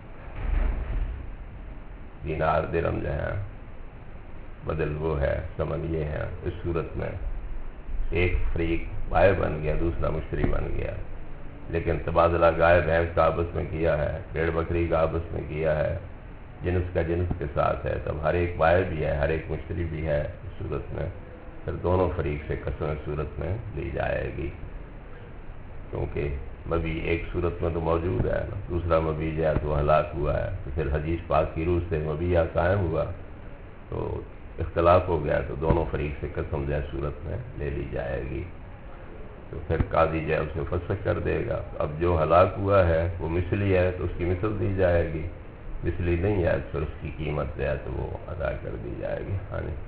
دینار درہم جو ہے بدل وہ ہے، ثمن یہ ہے. اس صورت میں ایک فریق بائع بن گیا، دوسرا مشتری بن گیا، لیکن تبادلہ گائے بھینس کا آپس میں کیا ہے، بھیڑ بکری کا آپس میں کیا ہے، جنس کا جنس کے ساتھ ہے. تب ہر ایک بائع بھی ہے، ہر ایک مشتری بھی ہے. اس صورت میں پھر دونوں فریق سے قسم صورت میں لی جائے گی، کیونکہ مبی ایک صورت میں تو موجود ہے نا، دوسرا مبی جو ہے تو ہلاک ہوا ہے. تو پھر حدیث پاک کی روح سے مبیہ قائم ہوا تو اختلاف ہو گیا تو دونوں فریق سے قسم جو ہے صورت میں لے لی جائے گی. تو پھر قاضی جو ہے اسے فسخ کر دے گا. اب جو ہلاک ہوا ہے وہ مثلی ہے تو اس کی مثل دی جائے گی، مثلی نہیں ہے پھر اس کی قیمت جو ہے تو وہ ادا کر دی جائے گی. ہاں جی.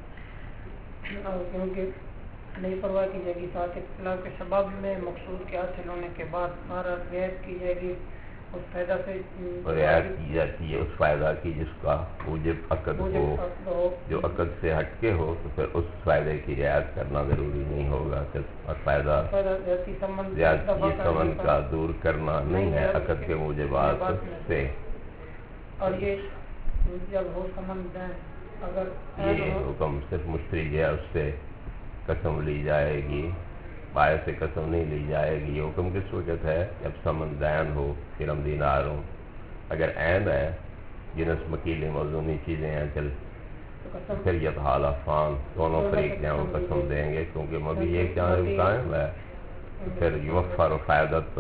کیونکہ نہیں پرواہ کی جائے گی، ساتھ اختلاف کے سبب میں مقصود کے حاصل ہونے کے بعد ہمارا رعایت کی جائے گی اس فائدہ سے، رعایت کی جاتی ہے اس فائدہ کی جس کا موجب عقد ہو. جو عقد سے ہٹ کے ہو تو پھر اس فائدے کی رعایت کرنا ضروری نہیں ہوگا. اور فائدہ زیادتی ثمن کا دور کرنا نہیں ہے عقد کے موجبات سے. اور یہ جب ہو ثمن دیں اگر یہ حکم صرف مشتری جو ہے اس سے قسم لی جائے گی، بائع سے قسم نہیں لی جائے گی. یہ حکم کس وقت ہے؟ جب ثمن دین ہو، درہم دینار ہو. اگر عین ہے، جنس مکیل موزونی چیزیں ہیں چل، پھر یہ حالفان دونوں فریق جو وہ قسم دیں گے کیونکہ مبی ایک جانب قائم ہے. پھر یوفر و فائدت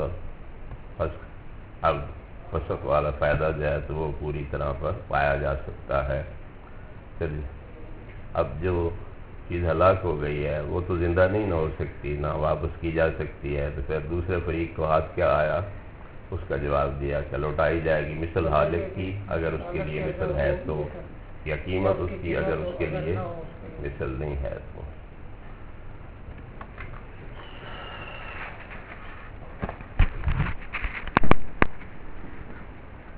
اب فسق والا فائدہ جو ہے تو وہ پوری طرح پر پایا جا سکتا ہے. پھر اب جو چیز ہلاک ہو گئی ہے وہ تو زندہ نہیں نہ ہو سکتی، نہ واپس کی جا سکتی ہے. تو پھر دوسرے فریق کو ہاتھ کیا آیا؟ اس کا جواب دیا کہ لوٹائی جائے گی مثل حالک کی اگر اس کے لیے مثل ہے تو، یا قیمت اس کی اگر اس کے لیے مثل نہیں ہے تو.